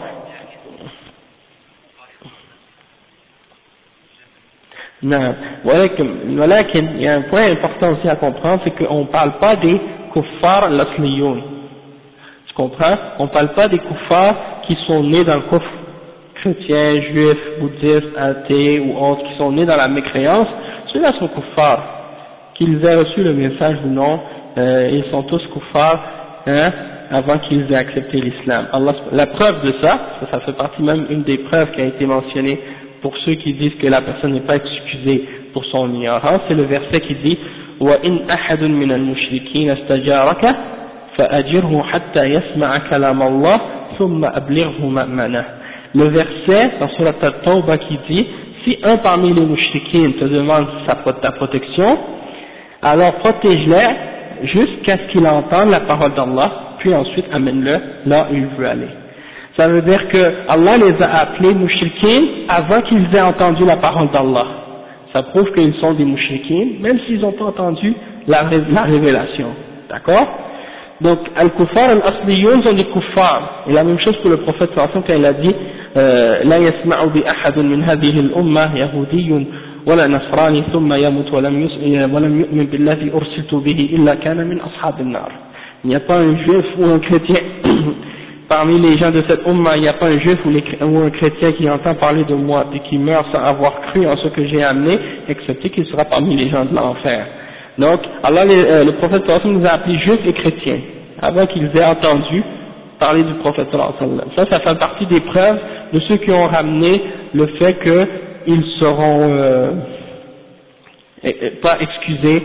Non. Voilà qu'il y a un point important aussi à comprendre, c'est qu'on ne parle pas des kuffar l'asliyoun. Tu comprends? On ne parle pas des kuffars qui sont nés dans le kufr, chrétiens, juifs, bouddhistes, athées ou autres, qui sont nés dans la mécréance. Ceux-là sont kuffars, qu'ils aient reçu le message ou non, ils sont tous kuffars, hein, avant qu'ils aient accepté l'islam. La preuve de ça fait partie même une des preuves qui a été mentionnée pour ceux qui disent que la personne n'est pas excusée pour son ignorance, c'est le verset qui dit وَإِنْ أَحَدٌ مِنَ الْمُشْرِكِينَ اسْتَجَارَكَ فَأَجِرْهُ حَتَّى يَسْمَعَ كَلَامَ اللَّهِ ثُمَّ أَبْلِغْهُ مَأْمَنَهُ. Le verset dans Surat At-Tawbah qui dit, si un parmi les mouchriquins te demande ta protection, alors protège-le jusqu'à ce qu'il entende la parole d'Allah, puis ensuite amène-le là où il veut aller. Ça veut dire que Allah les a appelés mouchriquins avant qu'ils aient entendu la parole d'Allah. Ça prouve qu'ils sont des mouchriquins, même s'ils n'ont pas entendu la révélation. D'accord? Donc, al-kuffar al-asliyoun sont des kuffars. Et la même chose pour le prophète sallallahu alayhi wa sallam quand il a dit لا يسمع بأحد من هذه الأمة يهودي ولا نصراني ثم يمت ولم يؤمن بالذي أرسلت به إلا كان من أصحاب النار. Il n'y a pas un juif ou un chrétien parmi les gens de cette umma, il n'y a pas un juif ou un chrétien qui entend parler de moi et qui meurt sans avoir cru en ce que j'ai amené, excepté qu'il sera parmi les gens de l'enfer. Donc, Allah, le prophète nous a appelés juifs et chrétiens, avant qu'ils aient entendu parler du prophète. Ça fait partie des preuves de ceux qui ont ramené le fait qu'ils seront pas excusés,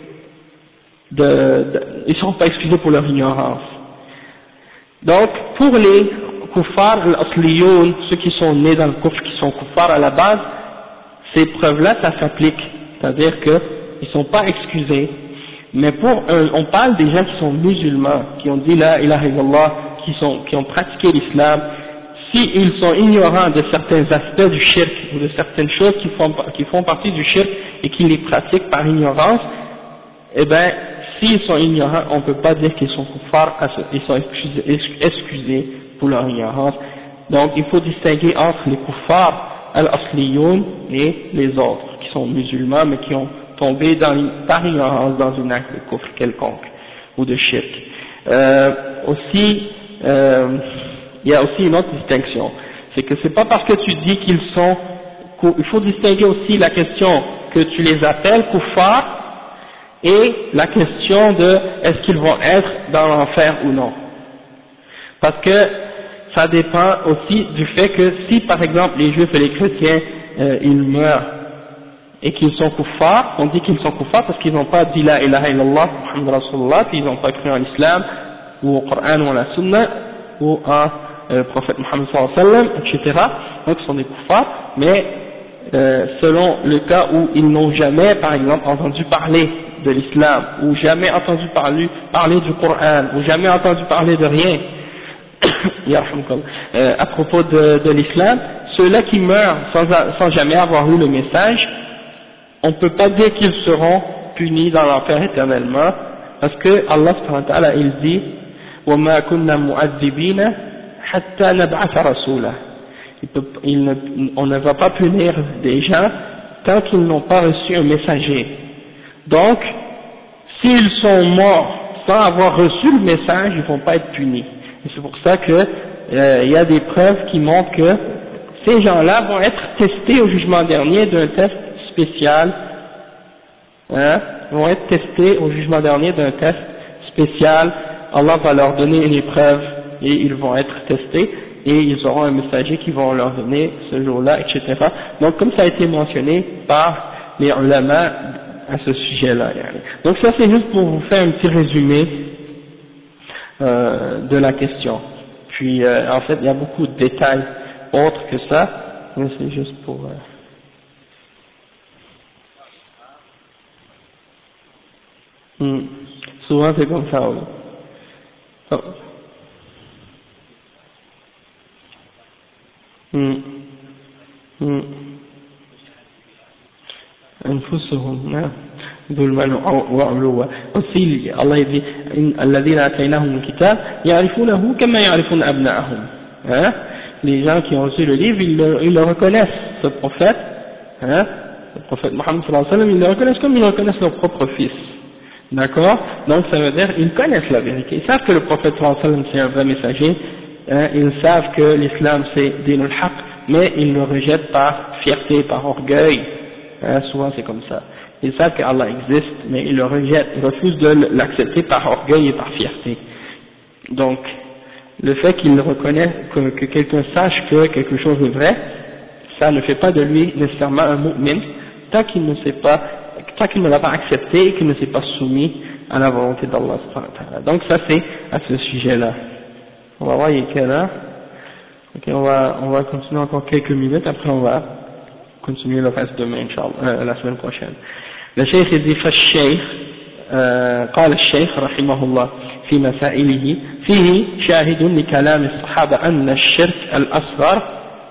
ils seront pas excusés pour leur ignorance. Donc, pour les kuffar al-asliyoun, ceux qui sont nés dans le kufr, qui sont kuffar à la base, ces preuves-là, ça s'applique. C'est-à-dire qu'ils ne sont pas excusés. Mais on parle des gens qui sont musulmans, qui ont dit la ilaha illallah, qui ont pratiqué l'islam, s'ils sont ignorants de certains aspects du shirk, ou de certaines choses qui font partie du shirk, et qui les pratiquent par ignorance, eh ben, s'ils sont ignorants, on ne peut pas dire qu'ils sont kuffar, ils sont excusés pour leur ignorance. Donc il faut distinguer entre les kuffar al-asliyoun et les autres, qui sont musulmans, mais qui ont tombé par ignorance dans une acte de kufr quelconque, ou de shirk. Il y a aussi une autre distinction, c'est que c'est pas parce que tu dis qu'ils sont, il faut distinguer aussi la question que tu les appelles kuffar et la question de est-ce qu'ils vont être dans l'enfer ou non. Parce que ça dépend aussi du fait que si par exemple les juifs et les chrétiens ils meurent et qu'ils sont kuffar, on dit qu'ils sont kuffar parce qu'ils n'ont pas dit la ilaha illallah Muhammad Rasulullah, puis ils n'ont pas cru en l'islam ou au Coran ou en la Sunna ou en prophète Muhammad sallallahu alayhi wa sallam, etc. Donc ils sont des kuffar, mais selon le cas où ils n'ont jamais par exemple entendu parler de l'islam, ou jamais entendu parler du Coran, ou jamais entendu parler de rien à propos de l'islam, ceux-là qui meurent sans jamais avoir eu le message, on ne peut pas dire qu'ils seront punis dans l'enfer éternellement, parce que Allah subhanahu wa ta'ala il dit وَمَا كُنَّا مُعَذِّبِينَ حَتَّى نَبْعَثَ رَسُولًا, on ne va pas punir des gens tant qu'ils n'ont pas reçu un messager. Donc, s'ils sont morts sans avoir reçu le message, ils ne vont pas être punis. Et c'est pour ça que y a des preuves qui montrent que ces gens-là vont être testés au jugement dernier d'un test spécial. Vont être testés au jugement dernier d'un test spécial. Allah va leur donner une épreuve et ils vont être testés et ils auront un messager qui va leur donner ce jour-là, etc. Donc, comme ça a été mentionné par les ulama à ce sujet-là. Donc ça c'est juste pour vous faire un petit résumé de la question. Puis en fait il y a beaucoup de détails autres que ça, mais c'est juste pour... Souvent c'est comme ça, oui. Oh. أنفسهم ظلما وعلوا. aussi Allah dit الذين آتيناهم الكتاب يعرفونه كما يعرفون أبناءهم. Les gens qui ont reçu le livre ils le reconnaissent, ce prophète, le prophète Mohammed sallallahu alayhi wa sallam, ils le reconnaissent comme ils reconnaissent leur propre fils. D'accord? Donc ça veut dire ils connaissent la vérité, ils savent que le prophète sallallahu alayhi wa sallam c'est un vrai messager, ils savent que l'islam c'est dinul haq, mais ils le rejettent par fierté, par orgueil. Souvent c'est comme ça. Ils savent qu'Allah existe, mais ils le rejettent, ils refusent de l'accepter par orgueil et par fierté. Donc, le fait qu'il reconnaisse, que quelqu'un sache que quelque chose est vrai, ça ne fait pas de lui nécessairement un mu'min, tant qu'il ne sait pas, tant qu'il ne l'a pas accepté et qu'il ne s'est pas soumis à la volonté d'Allah subhanahu wa ta'ala. Donc ça c'est à ce sujet-là. On va voir il est quelle heure. Ok, on va continuer encore quelques minutes, après on va continuer le reste demain, Inch'Allah, la semaine prochaine. Le Cheikh dit فالشيخ قال الشيخ رحمه الله في مسائله فيه شاهد لكلام الصحابة أن الشرك الأصغر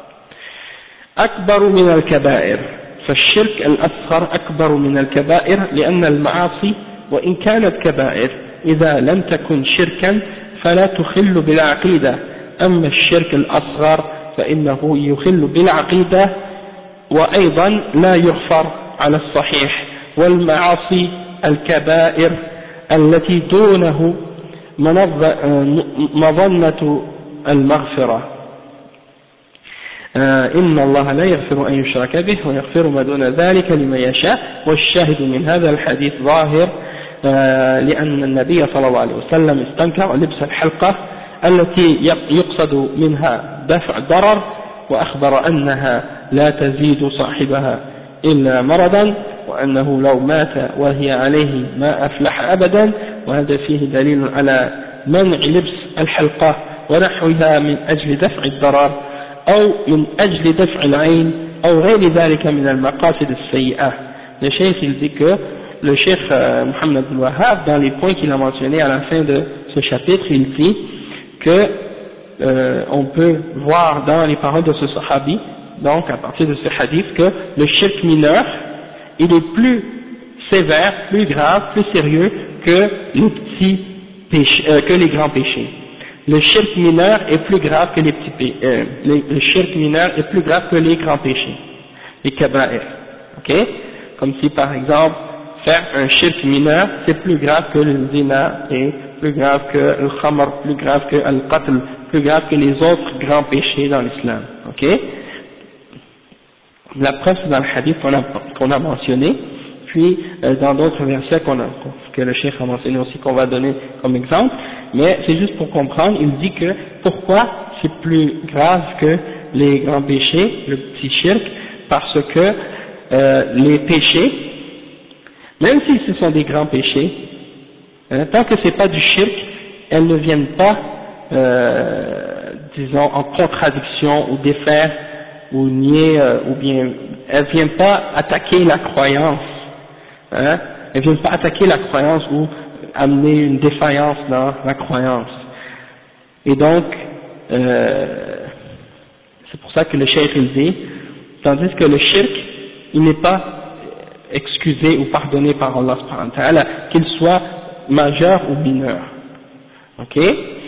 أكبر من الكبائر، فالشرك الأصغر أكبر من الكبائر لأن المعاصي وإن كانت كبائر إذا لم تكن شركا فلا تخل بالعقيدة، أما الشرك الأصغر فإنه يخل بالعقيدة وأيضا لا يغفر على الصحيح والمعاصي الكبائر التي دونه مظنة المغفرة إن الله لا يغفر أن يشرك به ويغفر ما دون ذلك لمن يشاء. والشاهد من هذا الحديث ظاهر لأن النبي صلى الله عليه وسلم استنكر لبس الحلقة التي يقصد منها دفع ضرر، وأخبر أنها لا تزيد صاحبها إلا مرضا، وأنه لو مات وهي عليه ما أفلح أبدا. وهذا فيه دليل على منع لبس الحلقة ونحوها من أجل دفع الضرر أو من أجل دفع العين أو غير ذلك من المقاصد السيئة. Le Cheikh il dit que le Cheikh Mohammed bin Wahhab, dans les points qu'il a mentionnés à la fin de ce chapitre, il dit que on peut voir dans les paroles de ce sahabi, donc à partir de ce hadith, que le shirk mineur il est plus sévère, plus grave, plus sérieux que les petits péchés, que les grands péchés. Le shirk mineur est plus grave que les petits péchés. Le shirk mineur est plus grave que les grands péchés, les kaba'ir. Ok? Comme si par exemple faire un shirk mineur c'est plus grave que le zina, et plus grave que le khamr, plus grave que le qatl, plus grave que les autres grands péchés dans l'islam. Ok? La preuve c'est dans le hadith qu'on a mentionné, puis dans d'autres versets que le cheikh a mentionné aussi, qu'on va donner comme exemple, mais c'est juste pour comprendre. Il dit que pourquoi c'est plus grave que les grands péchés, le petit shirk, parce que les péchés, même si ce sont des grands péchés, tant que c'est pas du shirk, elles ne viennent pas, disons, en contradiction ou défaire ou nier, ou bien elles viennent pas attaquer la croyance, elles viennent pas attaquer la croyance ou amener une défaillance dans la croyance. Et donc c'est pour ça que le cheikh il dit, tandis que le shirk il n'est pas excusé ou pardonné par Allah subhanahu wa ta'ala, qu'il soit majeur ou mineur. Ok?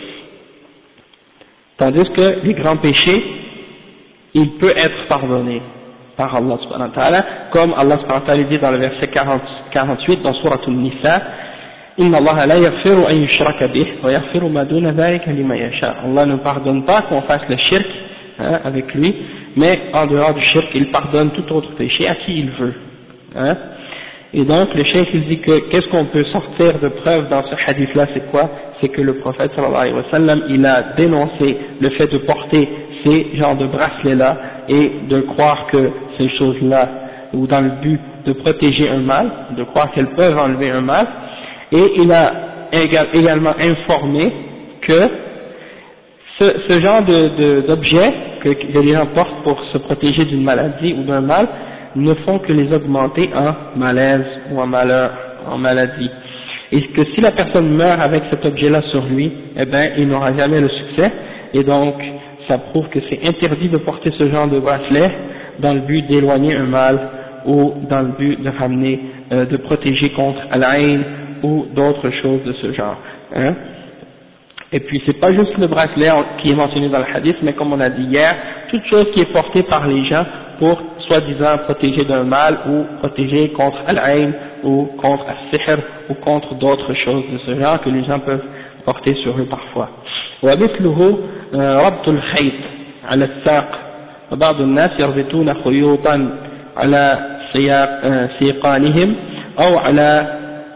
Tandis que les grands péchés, il peut être pardonné par Allah subhanahu wa ta'ala, comme Allah subhanahu wa ta'ala dit dans le verset 48 dans Surah An-Nisa, Inna Allah la yaghfiru an yushraka bih wa yaghfiru ma duna dhalika liman yasha. Allah ne pardonne pas qu'on fasse le shirk avec lui, mais en dehors du shirk, il pardonne tout autre péché à qui il veut. Et donc le cheikh il dit que qu'est-ce qu'on peut sortir de preuve dans ce hadith là, c'est quoi? C'est que le prophète sallallahu alayhi wa sallam il a dénoncé le fait de porter ces genres de bracelets là et de croire que ces choses là, ou dans le but de protéger un mal, de croire qu'elles peuvent enlever un mal, et il a également informé que ce genre d'objets que les gens portent pour se protéger d'une maladie ou d'un mal ne font que les augmenter en malaise ou en malheur, en maladie. Et que si la personne meurt avec cet objet-là sur lui, eh ben, il n'aura jamais le succès. Et donc, ça prouve que c'est interdit de porter ce genre de bracelet dans le but d'éloigner un mal ou dans le but de ramener, de protéger contre al-ayn ou d'autres choses de ce genre. Et puis c'est pas juste le bracelet qui est mentionné dans le hadith, mais comme on a dit hier, toute chose qui est portée par les gens pour soi-disant protéger d'un mal ou protéger contre al-ayn ou contre al-sihr ou contre d'autres choses de ce genre que les gens peuvent porter sur eux parfois. ومثله ربط الخيط على الساق وبعض الناس يربطون خيوطا على سيقانهم أو على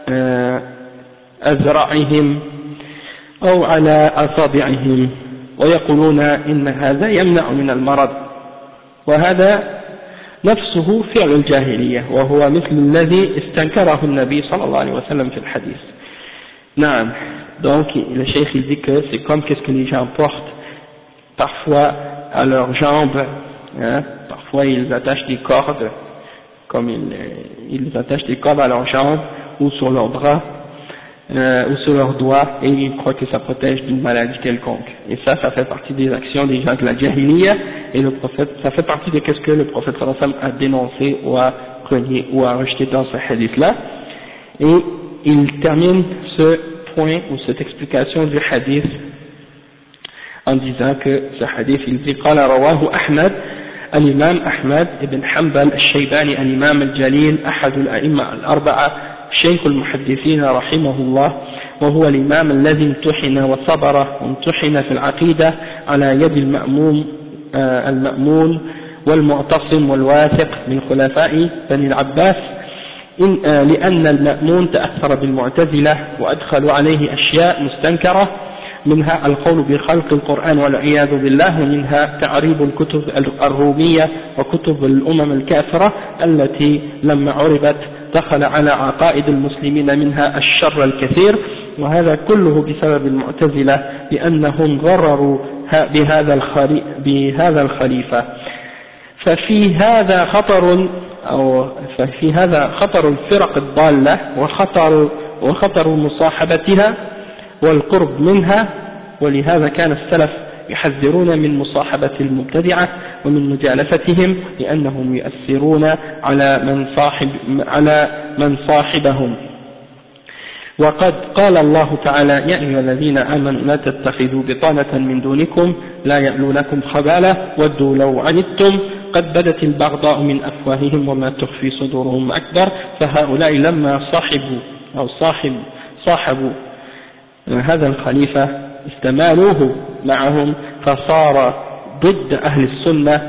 أذرعهم أو على أصابعهم ويقولون إن هذا يمنع من المرض وهذا نفسه فعل الجاهلية وهو مثل الذي استنكره النبي صلى الله عليه وسلم في الحديث. نعم. Donc le cheikh il dit que c'est comme qu'est-ce que les gens portent parfois à leurs jambes, parfois ils attachent des cordes, comme ils attachent des cordes à leurs jambes ou sur leurs bras ou sur leurs doigts, et ils croient que ça protège d'une maladie quelconque. Et ça fait partie des actions des gens de la jahiliya, et le prophète, ça fait partie de ce que le prophète sallallahu alayhi wa sallam a dénoncé ou a renié ou a rejeté dans ce hadith là. Et il termine ce point ou cette explication du hadith en disant que ce hadith il dit قال رواه أحمد الإمام أحمد بن حنبل الشيباني الإمام الجليل أحد الأئمة الأربعة شيخ المحدثين رحمه الله، وهو الإمام الذي امتحن وصبر وامتحن في العقيدة على يد المأمون والمعتصم والواثق من خلفاء بني العباس، لأن المأمون تأثر بالمعتزلة وأدخلوا عليه أشياء مستنكرة، منها القول بخلق القرآن والعياذ بالله، ومنها تعريب الكتب الرومية وكتب الأمم الكافرة التي لما عربت دخل على عقائد المسلمين منها الشر الكثير، وهذا كله بسبب المعتزلة لأنهم غرروا بهذا الخليفة. ففي هذا خطر الفرق الضالة وخطر مصاحبتها والقرب منها، ولهذا كان السلف يحذرون من مصاحبة المبتدعة ومن مجالستهم لأنهم يؤثرون على من صاحبهم. وقد قال الله تعالى: يا أيها الذين آمنوا لا تتخذوا بطانة من دونكم لا يألونكم خبالا ودوا لو عنتم قد بدت البغضاء من أفواههم وما تخفي صدورهم أكبر. فهؤلاء لما صاحبوا هذا الخليفة استمالوه معهم فصار ضد أهل السنة،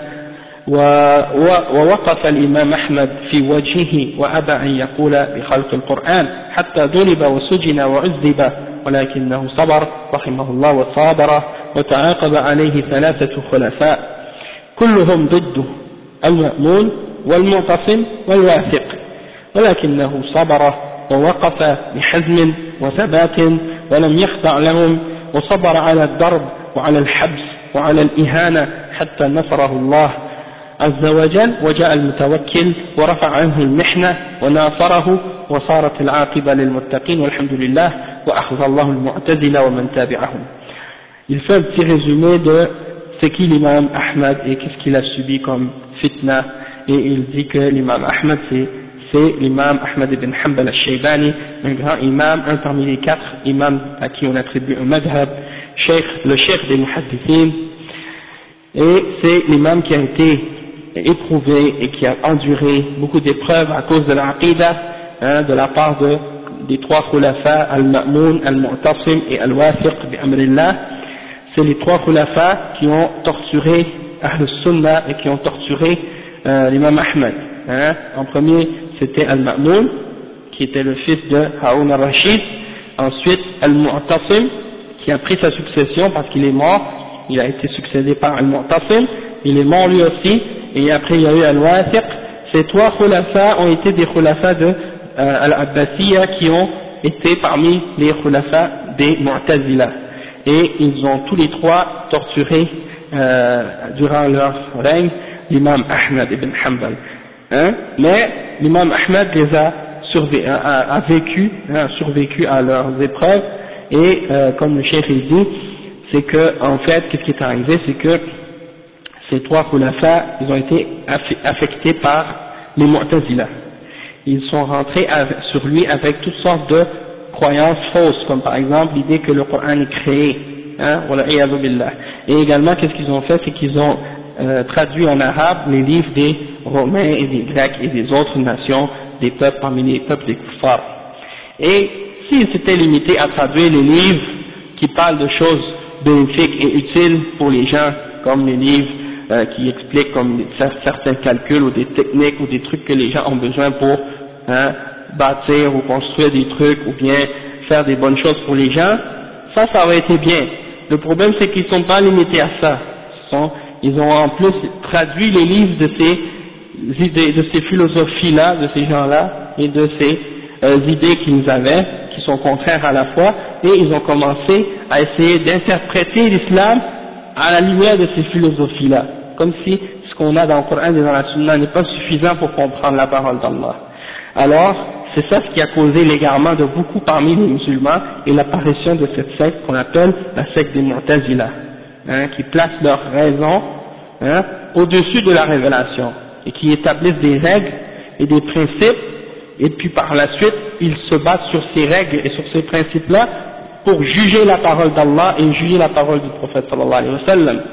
ووقف الإمام أحمد في وجهه وأبى أن يقول بخلق القرآن حتى ضرب وسجن وعذب، ولكنه صبر رحمه الله وصابر، وتعاقب عليه 3 خلفاء كلهم ضده، المأمون والمعتصم والواثق، ولكنه صبر ووقف بحزم وثبات ولم يخضع لهم، وصبر على الضرب وعلى الحبس وعلى الإهانة حتى نصره الله عز وجل، وجاء المتوكل ورفع عنه المحنة وناصره، وصارت العاقبة للمتقين والحمد لله، وأخذ الله المعتزلة ومن تابعهم. Il fait un petit résumé de c'est qui l'imam Ahmad et qu'est-ce qu'il a subi comme fitna, et il dit que l'imam Ahmad c'est l'imam Ahmad ibn Hanbal al-Shaybani, un grand imam, un parmi les 4 imams à qui on attribue un madhab, le cheikh des muhaddithin, et c'est l'imam qui a été éprouvé et qui a enduré beaucoup d'épreuves à cause de l'aqida, de la part des 3 khulafa, al-Ma'moun, al-Mu'tasim et al-Wathiq bi amrillah. C'est les 3 khulafa qui ont torturé Ahl Sunnah et qui ont torturé l'imam Ahmad. En premier, c'était Al-Ma'moun, qui était le fils de Haroun al-Rashid. Ensuite, Al-Mu'tasim, qui a pris sa succession parce qu'il est mort. Il a été succédé par Al-Mu'tasim. Il est mort lui aussi. Et après, il y a eu Al-Wathiq. Ces 3 khulafa ont été des khulafa de Al-Abbasiyya qui ont été parmi les khulafa des Mu'tazila. Et ils ont tous les 3 torturé durant leur règne l'imam Ahmad ibn Hanbal. Mais l'imam Ahmad les a survécu à leurs épreuves, et comme le cheikh il dit, c'est que en fait qu'est-ce qui est arrivé, c'est que ces 3 khulafa ils ont été affectés par les Mu'tazila. Ils sont rentrés sur lui avec toutes sortes de croyances fausses, comme par exemple l'idée que le Coran est créé, wala'iyadu billah. Et également qu'est-ce qu'ils ont fait, c'est qu'ils ont traduit en arabe les livres des Romains et des Grecs et des autres nations, des peuples parmi les peuples des kuffars. Et s'ils s'étaient limités à traduire les livres qui parlent de choses bénéfiques et utiles pour les gens, comme les livres qui expliquent comme certains calculs ou des techniques ou des trucs que les gens ont besoin pour bâtir ou construire des trucs ou bien faire des bonnes choses pour les gens, ça aurait été bien. Le problème c'est qu'ils ne sont pas limités à ça. Ils ont en plus traduit les livres de ces idées, de ces philosophies-là, de ces gens-là, et de ces idées qu'ils avaient, qui sont contraires à la foi, et ils ont commencé à essayer d'interpréter l'islam à la lumière de ces philosophies-là, comme si ce qu'on a dans le Coran et dans la Sunna n'est pas suffisant pour comprendre la parole d'Allah. Alors, c'est ça ce qui a causé l'égarement de beaucoup parmi les musulmans et l'apparition de cette secte qu'on appelle la secte des Mu'tazila, qui place leur raison au-dessus de la révélation et qui établissent des règles et des principes, et puis par la suite ils se basent sur ces règles et sur ces principes-là pour juger la parole d'Allah et juger la parole du prophète sallallahu alayhi wa sallam.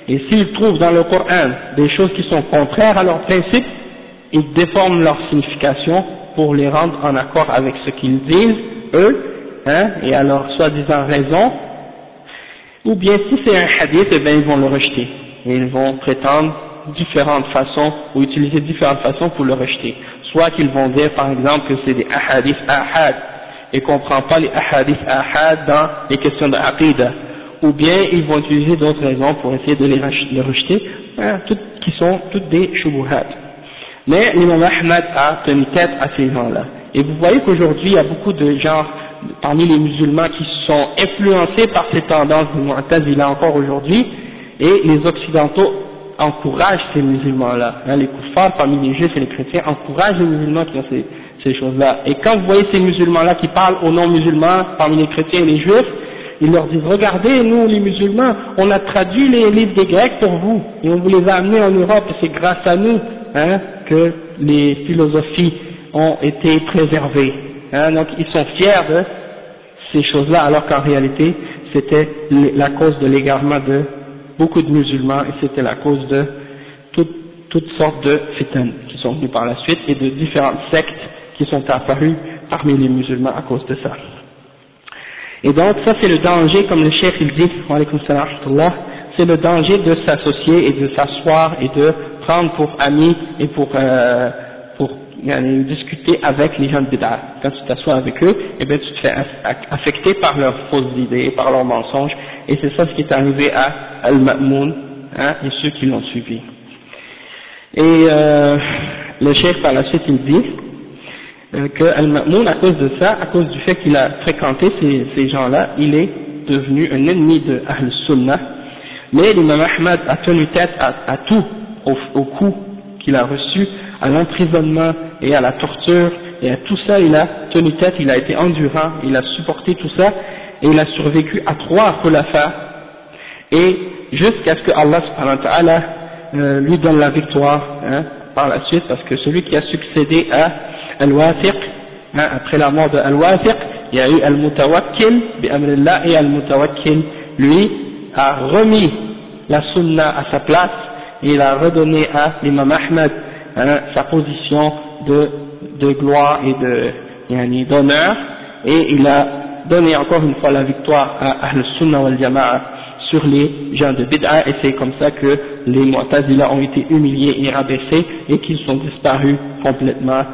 Et s'ils trouvent dans le Coran des choses qui sont contraires à leurs principes, ils déforment leur signification pour les rendre en accord avec ce qu'ils disent, eux, et à leur soi-disant raison. Ou bien si c'est un hadith, eh bien ils vont le rejeter. Et ils vont prétendre différentes façons, ou utiliser différentes façons pour le rejeter. Soit qu'ils vont dire par exemple que c'est des ahadith ahad, et qu'on ne prend pas les ahadith ahad dans les questions de aqidah. Ou bien ils vont utiliser d'autres raisons pour essayer de les rejeter, qui sont toutes des shubuhat. Mais l'imam Ahmad a tenu tête à ces gens-là. Et vous voyez qu'aujourd'hui il y a beaucoup de gens parmi les musulmans qui sont influencés par ces tendances du Mu'tazila encore aujourd'hui, et les occidentaux encouragent ces musulmans-là. Les kuffars parmi les juifs et les chrétiens encouragent les musulmans qui ont ces choses-là. Et quand vous voyez ces musulmans-là qui parlent aux non-musulmans parmi les chrétiens et les juifs, ils leur disent, regardez, nous les musulmans, on a traduit les livres des Grecs pour vous, et on vous les a amenés en Europe, et c'est grâce à nous que les philosophies ont été préservées. Donc ils sont fiers de ces choses-là, alors qu'en réalité c'était la cause de l'égarement de beaucoup de musulmans, et c'était la cause de toutes sortes de fitan qui sont venus par la suite, et de différentes sectes qui sont apparues parmi les musulmans à cause de ça. Et donc ça c'est le danger, comme le cheikh il dit, wa alaykoum salam wa rahmatullah, c'est le danger de s'associer et de s'asseoir et de prendre pour amis et pour discuter avec les gens de bid'a. Quand tu t'assois avec eux, eh bien tu te fais affecter par leurs fausses idées, par leurs mensonges, et c'est ça ce qui est arrivé à Al-Ma'moun, et ceux qui l'ont suivi. Et le cheikh par la suite il dit que Al-Ma'moun, à cause de ça, à cause du fait qu'il a fréquenté ces gens-là, il est devenu un ennemi de Ahl-Sunnah, mais l'imam Ahmad a tenu tête à tout, au coup qu'il a reçu, à l'emprisonnement et à la torture, et à tout ça il a tenu tête, il a été endurant, il a supporté tout ça, et il a survécu à 3 khulafas, et jusqu'à ce que Allah subhanahu wa ta'ala lui donne la victoire par la suite, parce que celui qui a succédé à Al-Wathiq, après la mort de Al-Wathiq, il y a eu Al-Mutawakkil bi amrillah, et Al-Mutawakkil lui a remis la sunna à sa place, et il a redonné à l'imam Ahmad sa position de gloire et d'honneur, et il a donné encore une fois la victoire à Ahl-Sunnah wal Jama'a sur les gens de bid'a, et c'est comme ça que les Mu'tazila ont été humiliés et rabaissés, et qu'ils sont disparus complètement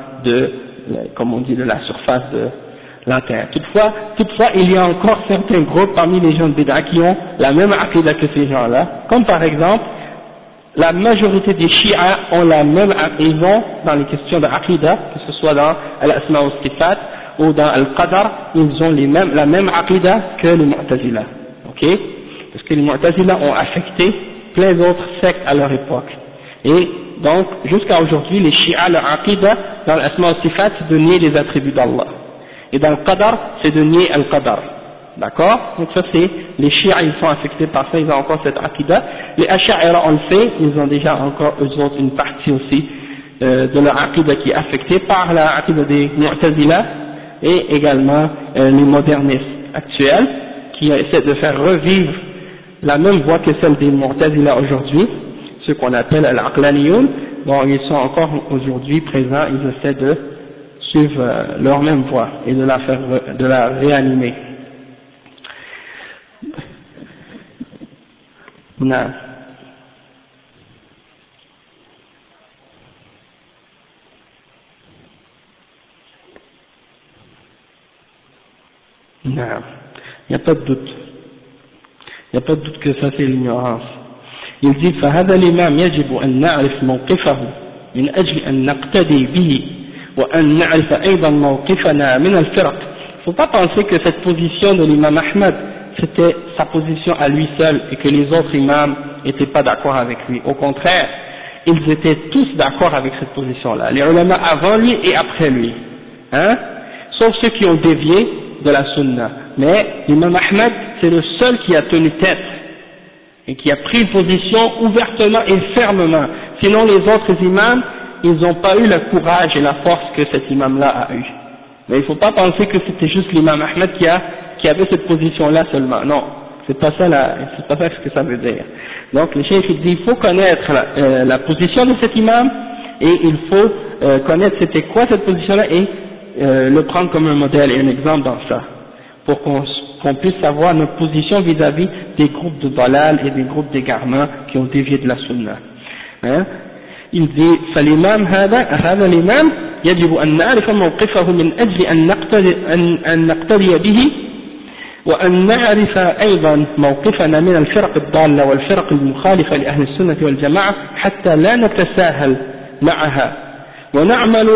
comme on dit, de la surface de la terre. Toutefois, il y a encore certains groupes parmi les gens de bid'a qui ont la même aqidah que ces gens-là, comme par exemple la majorité des Shia ont la même aqidah dans les questions de aqidah, que ce soit dans Al-Asma wa Sifat ou dans Al-Qadar, ils ont la même aqidah que les Mu'tazila, ok? Parce que les Mu'tazila ont affecté plein d'autres sectes à leur époque. Et donc, jusqu'à aujourd'hui, les Shia, leur aqidah dans Al-Asma wa Sifat, c'est de nier les attributs d'Allah. Et dans Al-Qadar, c'est de nier Al-Qadar. D'accord? Donc ça c'est, les Shia ils sont affectés par ça, ils ont encore cette aqidah. Les Ash'a'ira on le fait, ils ont déjà encore eux autres une partie aussi de leur aqidah qui est affectée par la aqidah des Mu'tazila, et également les modernistes actuels qui essaient de faire revivre la même voie que celle des Mu'tazila aujourd'hui, ceux qu'on appelle Al-Aqlaniyun. Bon, ils sont encore aujourd'hui présents, ils essaient de suivre leur même voie et de la réanimer. نعم نعم il n'y a pas de doute, il n'y a pas de doute que ça c'est l'ignorance. Il dit فهذا الإمام يجب أن نعرف موقفه من أجل أن نقتدي به وأن نعرف أيضا موقفنا من الفرق. Il ne faut pas penser que cette position de l'imam Ahmad c'était sa position à lui seul et que les autres imams n'étaient pas d'accord avec lui. Au contraire, ils étaient tous d'accord avec cette position-là, les ulama avant lui et après lui, sauf ceux qui ont dévié de la sunna. Mais l'imam Ahmad, c'est le seul qui a tenu tête et qui a pris une position ouvertement et fermement. Sinon les autres imams, ils n'ont pas eu le courage et la force que cet imam-là a eu. Mais il ne faut pas penser que c'était juste l'imam Ahmad qui avait cette position-là seulement. Non, c'est pas ça ce que ça veut dire. Donc le cheikh il dit il faut connaître la position de cet imam, et il faut connaître c'était quoi cette position-là, et le prendre comme un modèle et un exemple dans ça, pour qu'on puisse savoir notre position vis-à-vis des groupes de dalal et des groupes d'égarement qui ont dévié de la sunna. Hein? Il dit فالإمام هذا الإمام يجب أن نعرف موقفه من أجل أن نقتدي به، وأن نعرف أيضا موقفنا من الفرق الضالة والفرق المخالفة لأهل السنة والجماعة حتى لا نتساهل معها، ونعمل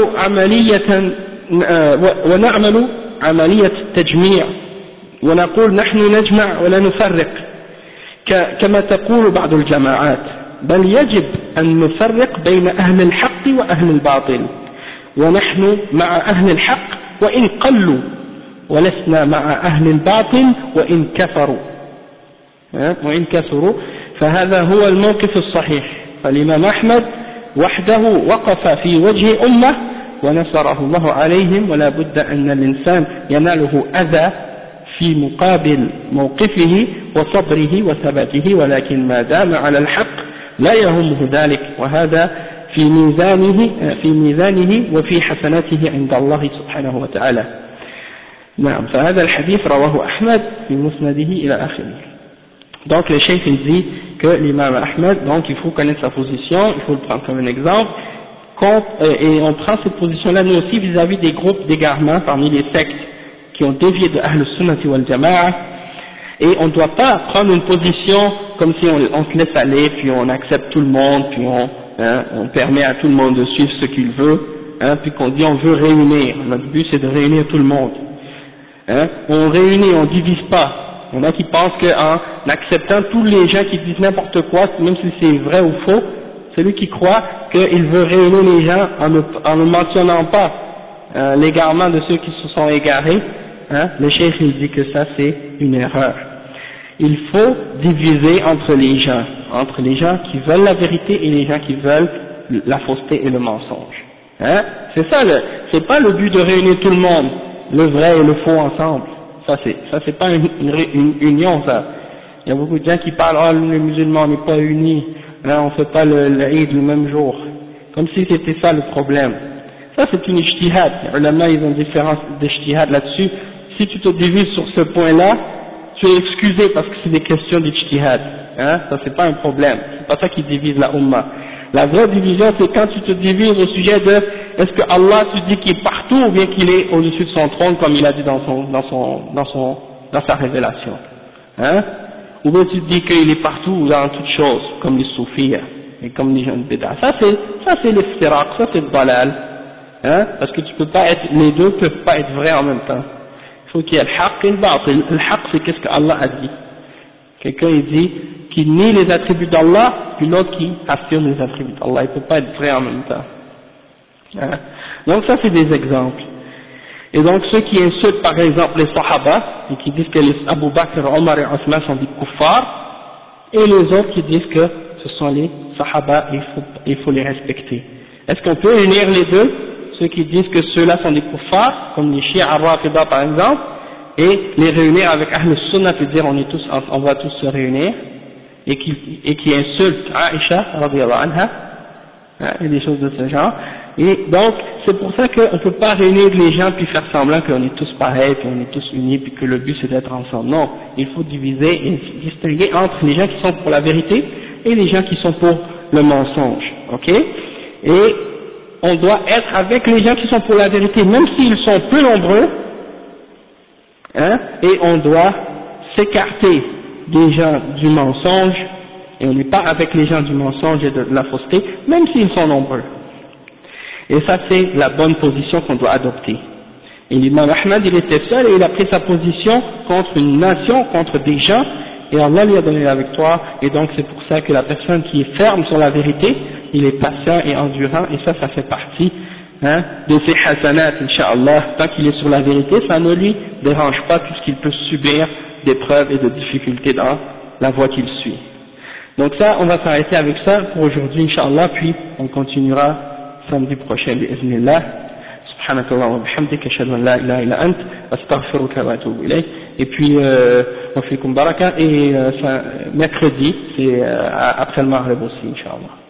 عملية التجميع، ونقول نحن نجمع ولا نفرق كما تقول بعض الجماعات، بل يجب أن نفرق بين أهل الحق وأهل الباطل، ونحن مع أهل الحق وإن قلوا، ولسنا مع أهل الباطل وإن كثروا، فهذا هو الموقف الصحيح. فالإمام أحمد وحده وقف في وجه أمة ونصره الله عليهم، ولا بد أن الإنسان يناله أذى في مقابل موقفه وصبره وثباته، ولكن ما دام على الحق لا يهمه ذلك، وهذا في ميزانه وفي حسناته عند الله سبحانه وتعالى. نعم. فهذا الحديث رواه أحمد في مسنده إلى آخره. Donc le cheikh il dit que l'imam Ahmed, donc il faut connaître sa position, il faut le prendre comme un exemple, et on prend cette position-là nous aussi vis-à-vis des groupes d'égarement parmi les sectes qui ont dévié de Ahl Sunnati wal Jama'a, et on ne doit pas prendre une position comme si on se laisse aller, puis on accepte tout le monde, puis on permet à tout le monde de suivre ce qu'il veut, puis qu'on dit on veut réunir, notre but c'est de réunir tout le monde. On réunit, on divise pas. Il y en a qui pensent qu'en acceptant tous les gens qui disent n'importe quoi, même si c'est vrai ou faux, celui qui croit qu'il veut réunir les gens en ne mentionnant pas l'égarement de ceux qui se sont égarés, le cheikh il dit que ça c'est une erreur. Il faut diviser entre les gens qui veulent la vérité et les gens qui veulent la fausseté et le mensonge. C'est ça, c'est pas le but de réunir tout le monde, le vrai et le faux ensemble. Ça c'est pas une union, ça. Il y a beaucoup de gens qui parlent, les musulmans on n'est pas unis, on fait pas l'Eid le même jour. Comme si c'était ça le problème. Ça c'est une ijtihad. Les ulama ils ont une différence d'ijtihad là-dessus. Si tu te divises sur ce point-là, tu es excusé parce que c'est des questions d'ijtihad. Ça c'est pas un problème. C'est pas ça qui divise la Ummah. La vraie division c'est quand tu te divises au sujet de est-ce que Allah tu dis qu'il est partout ou bien qu'il est au-dessus de son trône comme il a dit dans sa révélation. Ou bien tu dis qu'il est partout dans toutes choses comme les soufis et comme les gens de Bida. Ça c'est l'iftiraq, ça c'est le dalal. Parce que tu peux pas être, les deux peuvent pas être vrais en même temps. Il faut qu'il y ait le haqq et le batil. Le haqq c'est qu'est-ce que Allah a dit. Quelqu'un il dit qu'il nie les attributs d'Allah, puis l'autre qui affirme les attributs d'Allah. Il ne peut pas être vrai en même temps. Donc ça c'est des exemples. Et donc ceux qui insultent par exemple les Sahaba, et qui disent que les Abu Bakr, Omar et Osman sont des kuffars, et les autres qui disent que ce sont les Sahaba et il faut les respecter. Est-ce qu'on peut unir les deux? Ceux qui disent que ceux-là sont des kuffars, comme les Shia al-Rafida par exemple, et les réunir avec Ahl Sunnah, c'est-à-dire on va tous se réunir, et qui insultent Aïcha, radiyallahu anha, et des choses de ce genre. Et donc, c'est pour ça qu'on ne peut pas réunir les gens puis faire semblant qu'on est tous pareils, puis on est tous unis, puis que le but c'est d'être ensemble. Non, il faut diviser et distinguer entre les gens qui sont pour la vérité et les gens qui sont pour le mensonge. Ok? Et on doit être avec les gens qui sont pour la vérité, même s'ils sont peu nombreux, et on doit s'écarter des gens du mensonge, et on n'est pas avec les gens du mensonge et de la fausseté, même s'ils sont nombreux. Et ça c'est la bonne position qu'on doit adopter. Et l'imam Ahmad il était seul et il a pris sa position contre une nation, contre des gens, et Allah lui a donné la victoire, et donc c'est pour ça que la personne qui est ferme sur la vérité, il est patient et endurant, et ça fait partie de ses hasanat, incha'Allah. Tant qu'il est sur la vérité, ça ne lui dérange pas puisqu'il peut subir d'épreuves et de difficultés dans la voie qu'il suit. Donc ça, on va s'arrêter avec ça pour aujourd'hui, incha'Allah, puis on continuera samedi prochain, bi'idhnillah. Subhanakallah wa bihamdika, ashhadu an la ilaha illa ant, astaghfiruka wa atubu ilayk. et puis wa fikum baraka, et mercredi c'est après le Maghrib aussi, Inch'Allah.